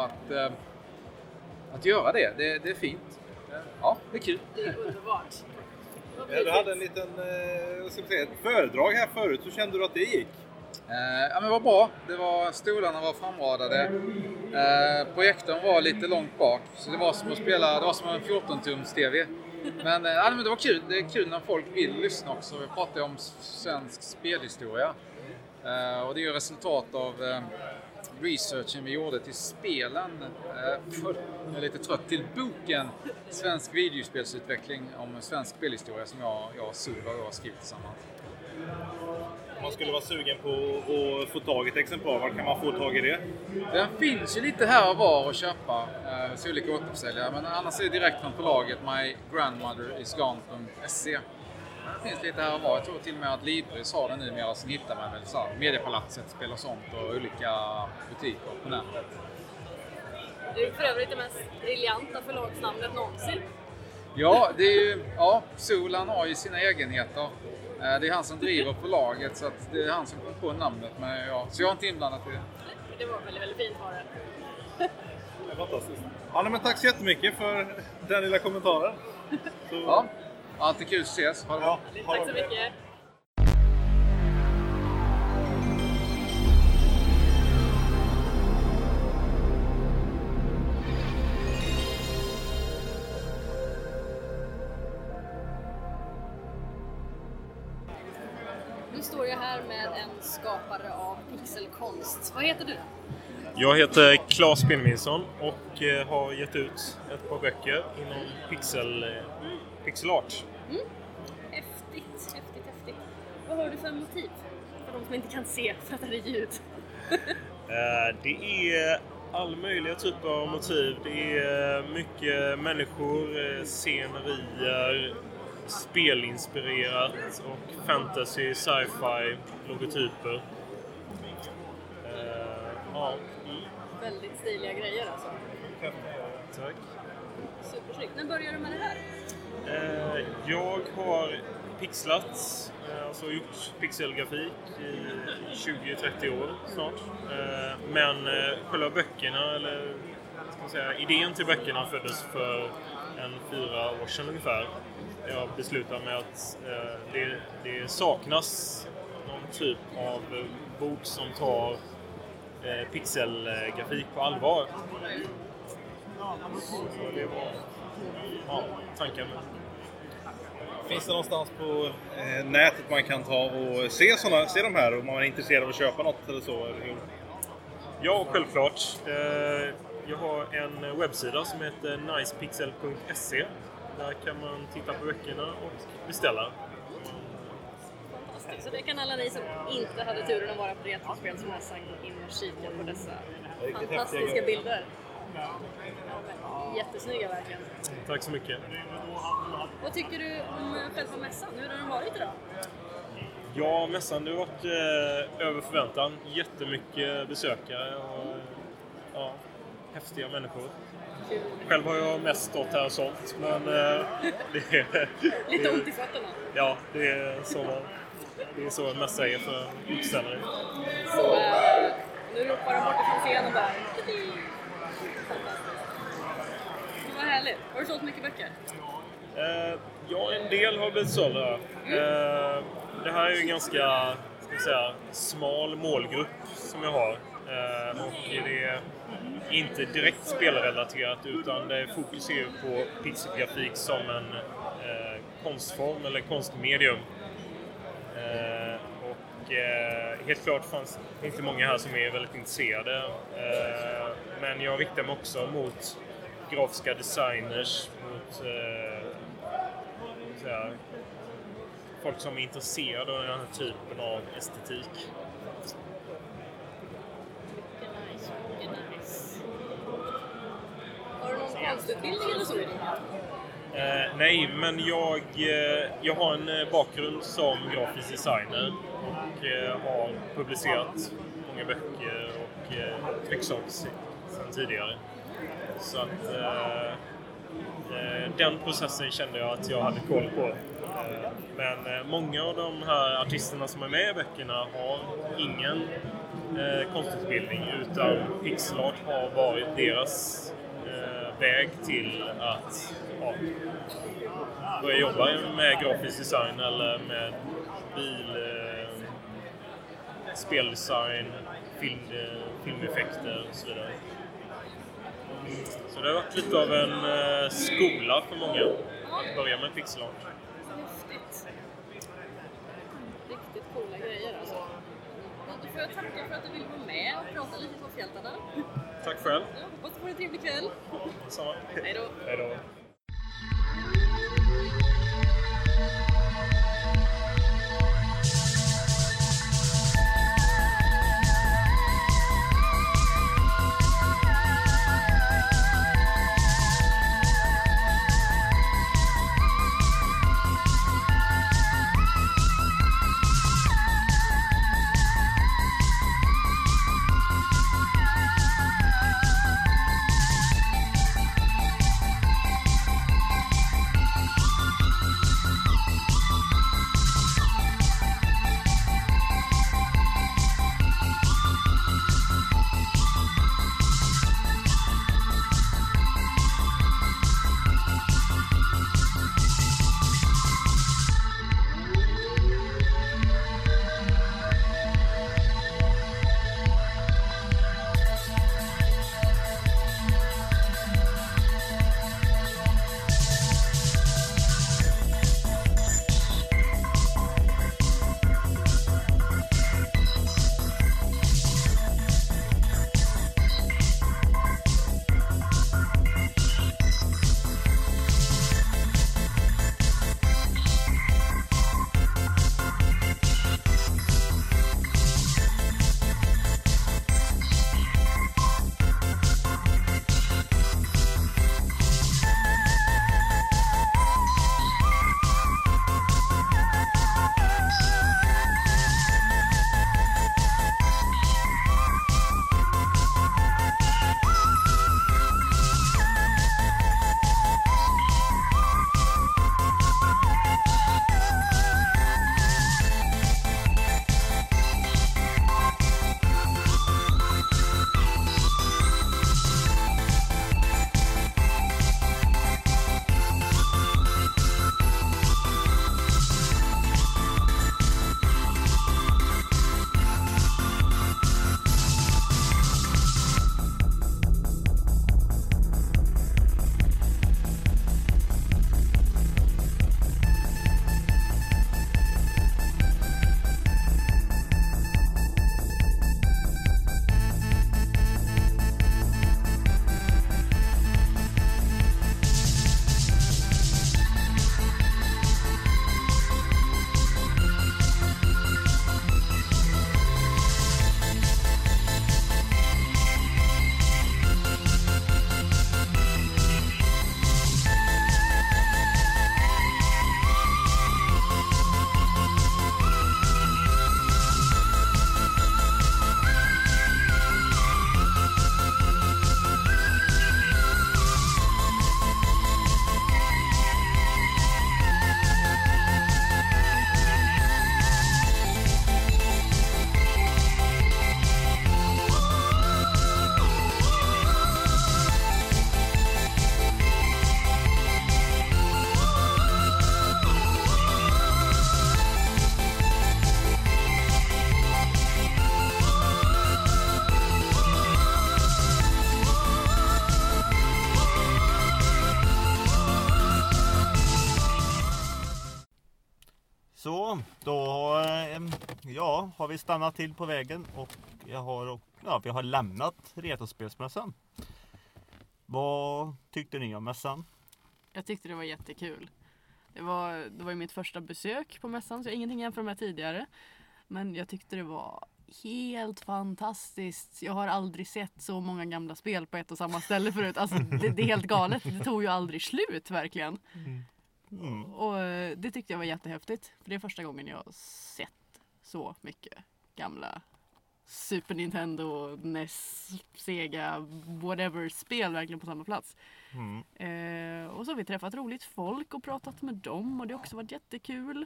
att göra det är fint. Ja, det är kul. Det är underbart. Du hade en liten ett föredrag här förut. Hur kände du att det gick? Ja men det var bra. Stolarna var framradade. Projektorn var lite långt bak. Så det var som att spela, det var som en 14-tums TV. Men det var kul. Det är kul när folk vill lyssna också. Vi pratar om svensk spelhistoria. Och det är ju resultat av researchen vi gjorde till spelen. Jag är lite trött till boken Svensk videospelsutveckling om svensk spelhistoria som jag och Suva har skrivit tillsammans. Om man skulle vara sugen på att få tag i ett exemplar, var kan man få tag i det? Den finns ju lite här och var att köpa, så olika återförsäljare. Men annars är det direkt från förlaget mygrandmotherisgone.se. Det finns lite här och var. Jag tror till och med att Libris har den numera, så hittar man väl så Mediepalatset, Spel och sånt och olika butiker på nätet. Det är för övrigt det mest briljanta förlagsnamnet någonsin. Ja, det är ju, Solan har ju sina egenheter. Det är han som driver förlaget så att det är han som kom på namnet. Så jag är inte inblandad i det. Det var väldigt, väldigt fint var det. Det är fantastiskt. Ja, men tack så jättemycket för den lilla kommentaren. Så... Ja, alltid kul att ses. Ha det bra. Tack så mycket. Nu står jag här med en skapare av pixelkonst. Vad heter du? Jag heter Claes Benjaminson och har gett ut ett par böcker inom pixelart. Häftigt. Vad har du för motiv? För de som inte kan se för att det är ljud. Det är all möjliga typer av motiv. Det är mycket människor, scenerier, spelinspirerat och fantasy, sci-fi, logotyper. Väldigt stiliga grejer alltså. Tack. Supersnyggt. När började du med det här? Jag har pixlat, alltså gjort pixelgrafik i 20-30 år snart. Men själva böckerna, eller ska man säga, idén till böckerna föddes för 4 år sedan ungefär. Jag beslutade med att det saknas någon typ av bok som tar pixelgrafik på allvar. Så det var tanken. Finns det någonstans på nätet man kan ta och se de här om man är intresserad av att köpa något eller så? Eller hur? Ja, självklart. Jag har en webbsida som heter nicepixel.se. Där kan man titta på böckerna och beställa. Så det kan alla ni som inte hade turen att vara på Retrospelsmässan gå in och kika på dessa fantastiska bilder. Jättesnygga verkligen. Tack så mycket. Vad tycker du om själva mässan? Hur har den varit idag? Ja, mässan har varit över förväntan. Jättemycket besökare och häftiga människor. Själv har jag mest stått här och sålt, men lite ont i fötterna. Ja, det är så en mässa är för utställare. Så nu ropar de bort från scenen där. Fantastiskt. Det var härligt. Har du sålt mycket böcker? Ja, en del har blivit sålda. Det här är ju en ganska smal målgrupp som jag har. Och det är inte direkt spelrelaterat, utan det fokuserar på pixelgrafik som en konstform eller konstmedium. Och helt klart fanns inte många här som är väldigt intresserade. Men jag riktar mig också mot grafiska designers, mot folk som är intresserade av den här typen av estetik. Har du någon konstutbildning eller så? Nej, men jag har en bakgrund som grafisk designer och har publicerat många böcker och trycksaker sedan tidigare. Så att den processen kände jag att jag hade koll på. Men många av de här artisterna som är med i böckerna har ingen konstutbildning, utan pixelart har varit deras väg till att börja jobba med grafisk design eller med speldesign, filmeffekter och så vidare. Så det har varit lite av en skola för många att börja med pixelart. Häftigt. Riktigt coola grejer alltså. Då får jag tacka för att du ville vara med och prata lite på fjältarna. Tack själv. Ja, hoppas du får en trevlig kväll. Samma. Hej då. Hej då. Ja, då har vi stannat till på vägen och vi har lämnat Retrospelsmässan. Vad tyckte ni om mässan? Jag tyckte det var jättekul. Det var ju mitt första besök på mässan, så jag har ingenting jämfört med tidigare. Men jag tyckte det var helt fantastiskt. Jag har aldrig sett så många gamla spel på ett och samma ställe förut. Alltså, det är helt galet. Det tog ju aldrig slut, verkligen. Och det tyckte jag var jättehäftigt. För det är första gången jag har sett så mycket gamla Super Nintendo, NES, Sega, whatever spel verkligen på samma plats. Och så har vi träffat roligt folk och pratat med dem och det har också varit jättekul.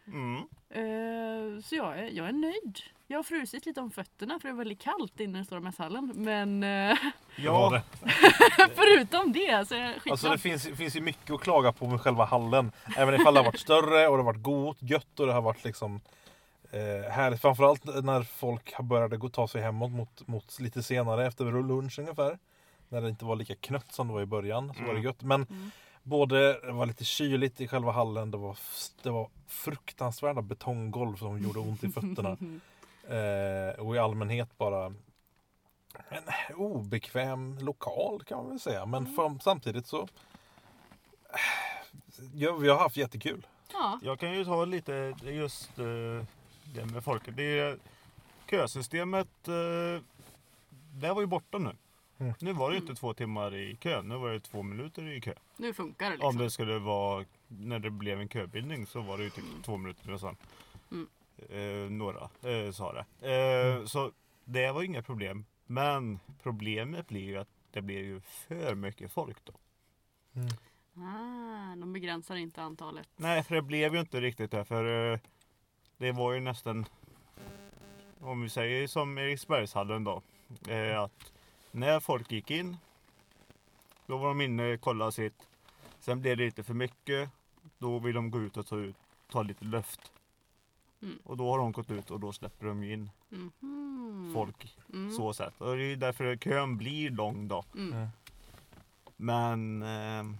Så jag är nöjd. Jag har frusit lite om fötterna för det är väldigt kallt inne i den stora mässhallen. Men Ja. förutom det så är jag skitglad. Alltså det finns ju mycket att klaga på med själva hallen. Även ifall det har varit större och det har varit gött och det har varit liksom härligt. Framförallt när folk har börjat ta sig hemåt mot lite senare efter lunch ungefär. När det inte var lika knött som det var i början så var det gött. Men både det var lite kyligt i själva hallen. Det var fruktansvärda betonggolv som gjorde ont i fötterna. Och i allmänhet bara en obekväm lokal kan man väl säga. Men samtidigt så vi har haft jättekul. Ja. Jag kan ju ta lite just det med folket. Det är kösystemet. Det var ju borta nu. Nu var det ju inte 2 timmar i kö. Nu var det 2 minuter i kö. Nu funkar det liksom. Om det skulle vara, när det blev en köbildning så var det ju typ 2 minuter och sen. Några sa det. Så det var inga problem. Men problemet blir ju att det blir ju för mycket folk då. De begränsar inte antalet. Nej, för det blev ju inte riktigt det. För det var ju nästan, om vi säger som Eriksbergshallen då. Att när folk gick in, då var de inne och kollade sitt. Sen blev det lite för mycket. Då vill de gå ut och ta lite luft. Och då har de gått ut och då släpper de in folk. Så sätt. Och det är därför kön blir lång då. Men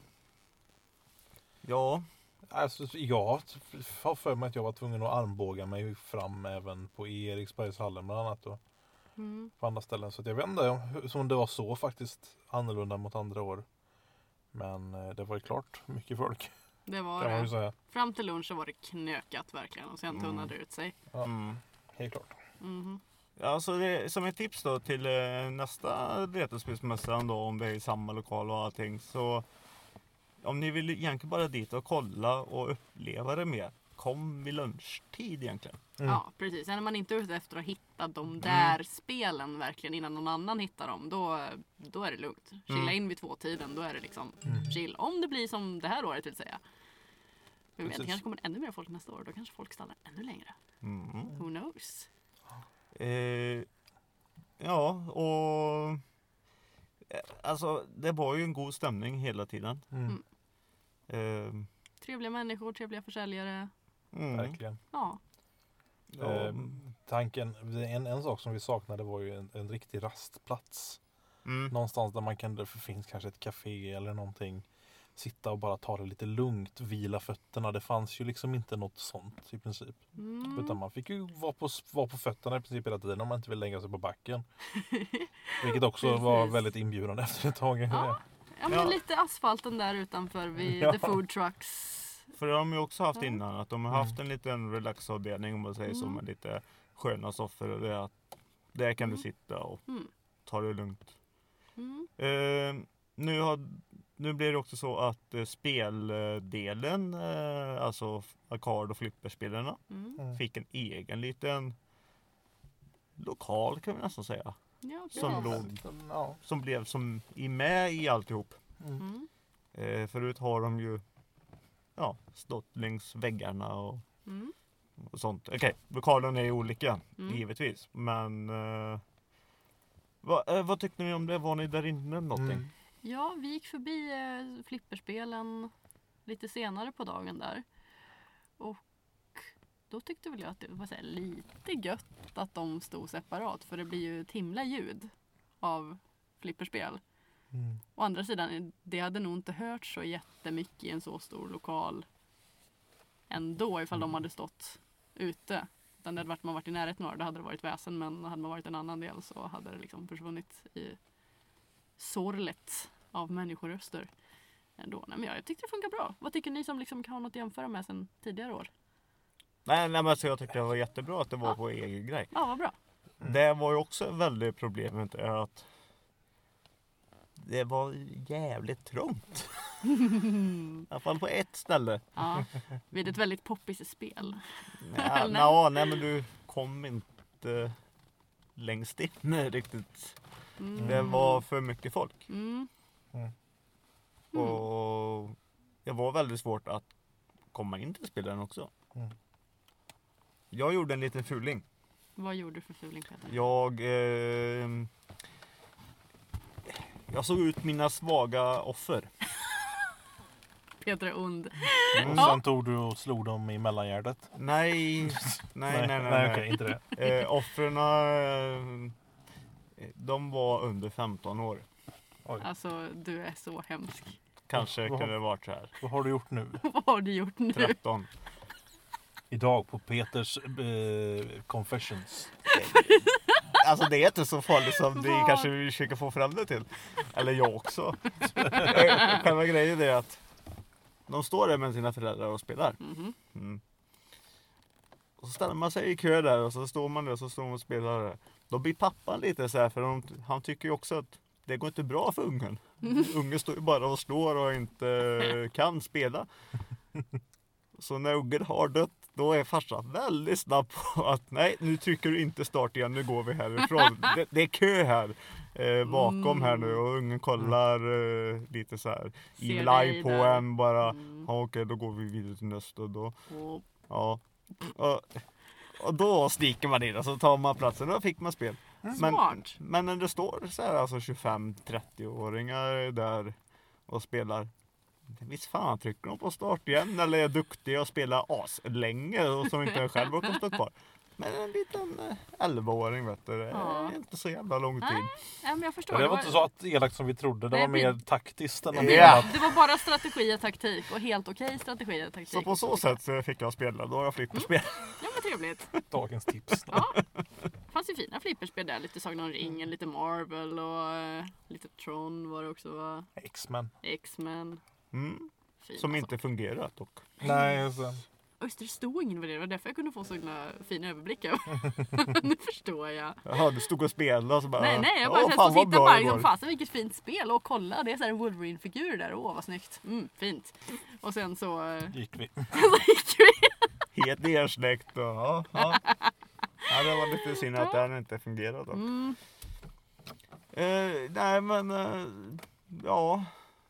ja. Alltså, jag har för mig att jag var tvungen att armbåga mig fram även på Eriksbergshallen bland annat och på andra ställen. Så att jag vet inte om det var så faktiskt annorlunda mot andra år. Men det var ju klart mycket folk. Det var kan man ju säga. Fram till lunch så var det knökat verkligen och sen tunnade det ut sig. Ja, helt klart. Ja, så det, som ett tips då till nästa Retrospelsmässan då, om det är i samma lokal och allting, så om ni vill egentligen bara dit och kolla och uppleva det mer, kom vid lunchtid egentligen. Ja, precis. Sen är man inte ute efter att hitta de där spelen verkligen innan någon annan hittar dem, då är det lugnt. Chilla in vid 2-tiden, då är det liksom chill. Om det blir som det här året vill säga. Men det kanske kommer ännu mer folk nästa år, då kanske folk stannar ännu längre. Who knows? Ja, och alltså det var ju en god stämning hela tiden. Trevliga människor, trevliga försäljare. Verkligen. Ja. Tanken, en sak som vi saknade var ju en riktig rastplats. Någonstans där det finns kanske ett café eller någonting. Sitta och bara ta det lite lugnt, vila fötterna. Det fanns ju liksom inte något sånt i princip. Utan man fick ju vara på fötterna i princip hela tiden om man inte vill lägga sig på backen. Vilket också var väldigt inbjudande efter ett tag. Ja, men lite asfalten där utanför vid the food trucks. För det har de ju också haft innan, att de har haft en liten relaxavdelning om man säger så, med lite sköna soffor och det, att där kan du sitta och ta det lugnt. Nu blir det också så att speldelen, alltså arkad- och flipperspelarna, fick en egen liten lokal kan vi nästan säga. Ja, som blev som med i alltihop. Förut har de ju stått längs väggarna och sånt. Okej, lokalen är olika givetvis, men vad tyckte ni om det? Var ni där inne någonting? Ja, vi gick förbi flipperspelen lite senare på dagen där. Och då tyckte väl jag att det var så här lite gött att de stod separat. För det blir ju ett himla ljud av flipperspel. Å andra sidan, det hade nog inte hört så jättemycket i en så stor lokal ändå ifall de hade stått ute. Utan det hade varit man varit i närheten av det hade det varit väsen, men hade man varit en annan del så hade det liksom försvunnit i sorlet av människoröster. Ändå. Nej, men jag tyckte det funkar bra. Vad tycker ni som liksom kan ha något att jämföra med sen tidigare år? Nej men alltså jag tyckte det var jättebra att det var på egen grej. Ja, vad bra. Det var ju också väldigt problemet är att det var jävligt trångt. I alla fall på ett ställe. Ja, vid ett väldigt poppis spel. Nej men du kom inte längst in riktigt. Det var för mycket folk. Och det var väldigt svårt att komma in till spelaren också. Jag gjorde en liten fuling. Vad gjorde du för fuling, Peter? Jag såg ut mina svaga offer. Peter är ond. Och sen tog du och slog dem i mellangärdet? Nej, okej, inte det. Offrena, de var under 15 år. Oj. Alltså, du är så hemsk. Kanske kunde det varit så här. Vad har du gjort nu? Vad har du gjort nu? 13. Idag på Peters confessions. Alltså det är inte så farligt som det kanske vi försöker få fram det till. Eller jag också. Själva grejen är att de står där med sina föräldrar och spelar. Och så ställer man sig i kö där och så står man där och så står man och spelar där. Då blir pappan lite så här för han tycker ju också att det går inte bra för ungen. Ungen står ju bara och slår och inte kan spela. Så när ungen har dött, då är farsan väldigt snabb på att nej, nu trycker du inte start igen, nu går vi härifrån. Det är kö här bakom här nu och ungen kollar lite så här evil eye på en bara. Ja, okej, då går vi vidare till nästa då. Ja. Och då sticker man in och så tar man platsen och då fick man spel. Men när det står så här alltså 25-30-åringar där och spelar, visst fan trycker de på start igen eller är duktiga och spelar as länge och som inte själv har stå kvar. Men en liten 11-åring vet du, det är inte så jävla lång tid. Nej, men jag förstår. Det var inte så att elakt som vi trodde, det var mer taktiskt än Det var bara strategi och taktik och helt okej strategi och taktik. Så på så sätt så fick jag spela, då har jag flipperspel. Ja men trevligt. Dagens tips. Ja. Det fanns ju fina flipperspel där, lite Sagan om ringen, lite Marvel och lite Tron var det också va? X-Men. Som inte fungerat dock. Nej, så. Just det stod ingen vad det var därför jag kunde få sådana fina överblickar. Nu förstår jag. Jaha, du stod och spelade och så bara... Nej, jag bara så sitta bara liksom, fasen vilket fint spel och kolla, det är så här en Wolverine-figur där, vad snyggt. Fint. Och sen så... gick vi. Helt nersläckt och ja. Ja, det var lite synd att den inte fungerade dock. Nej men, ja...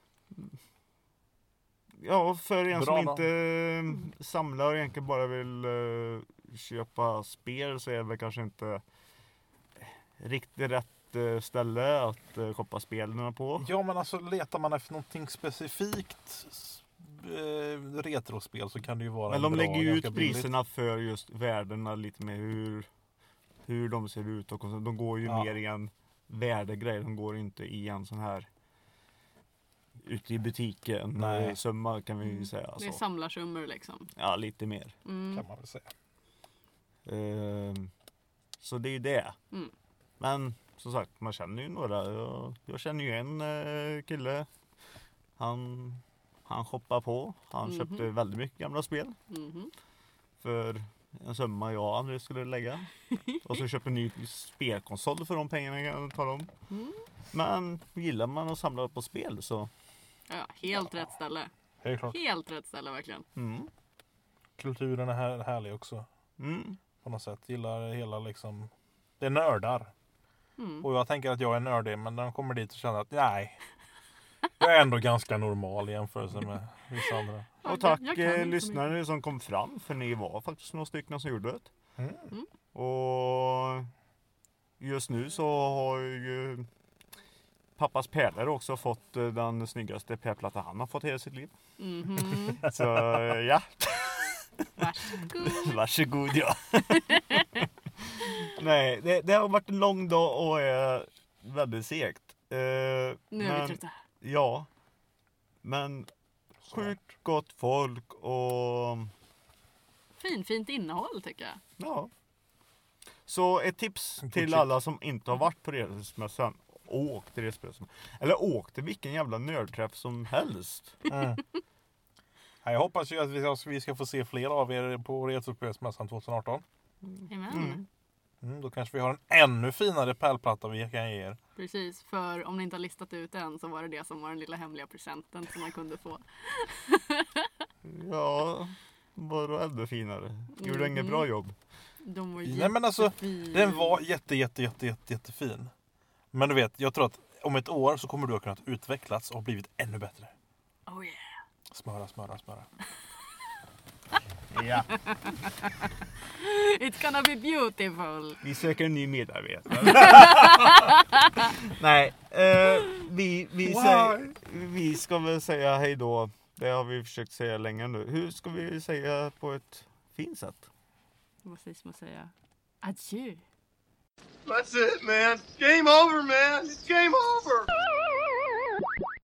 Ja, för en som inte samlar och egentligen bara vill köpa spel så är det väl kanske inte riktigt rätt ställe att shoppa spelen på. Ja, men alltså letar man efter någonting specifikt retrospel så kan det ju vara men de lägger ju ut priserna för just värdena lite med hur de ser ut och de går ju mer i en värdegrej, de går inte i en sån här ute i butiken. Summa kan vi ju säga. Det är samlarsummor liksom. Ja, lite mer. Kan man väl säga. Så det är ju det. Men som sagt, man känner ju några. Jag känner ju en kille. Han shoppar på. Han köpte väldigt mycket gamla spel. För en summa jag aldrig skulle lägga. Och så köper en ny spelkonsol för de pengarna jag tar om. Men gillar man att samla på spel så... Ja, helt rätt ställe. Helt klart. Helt rätt ställe verkligen. Kulturen är härlig också. På något sätt. Gillar hela liksom... Det är nördar. Och jag tänker att jag är nördig, men när de kommer dit och känner att nej. Jag är ändå ganska normal i jämförelse med vissa andra. Och tack lyssnare som kom fram, för ni var faktiskt några stycken som gjorde det. Och just nu så har ju pappas pärlor också fått den snyggaste pärlplatta han har fått i hela sitt liv. Så ja. Varsågod ja. Nej, det har varit en lång dag och är väldigt segt. Nu är vi trötta. Ja. Men sjukt gott folk och fint innehåll tycker jag. Ja. Så ett tips till alla som inte har varit på Retrospelsmässan. Åk till Retrospelsmässan. Eller åk till vilken jävla nördträff som helst. Jag hoppas ju att vi ska få se fler av er på Retrospelsmässan 2018. Då kanske vi har en ännu finare pärlplatta vi kan ge er. Precis, för om ni inte har listat ut än så var det som var den lilla hemliga presenten som man kunde få. Ja, var det ännu finare. Gjorde inget bra jobb. De var Nej, men alltså, den var jättefin. Men du vet, jag tror att om ett år så kommer du ha kunnat utvecklas och blivit ännu bättre. Oh yeah. Smöra. Ja. It's gonna be beautiful. Vi söker en ny medarbetare. Nej, vi ska väl säga hej då. Det har vi försökt säga länge nu. Hur ska vi säga på ett fint sätt? Vad sägs man säga? Adjö. That's it, man. Game over, man. It's game over.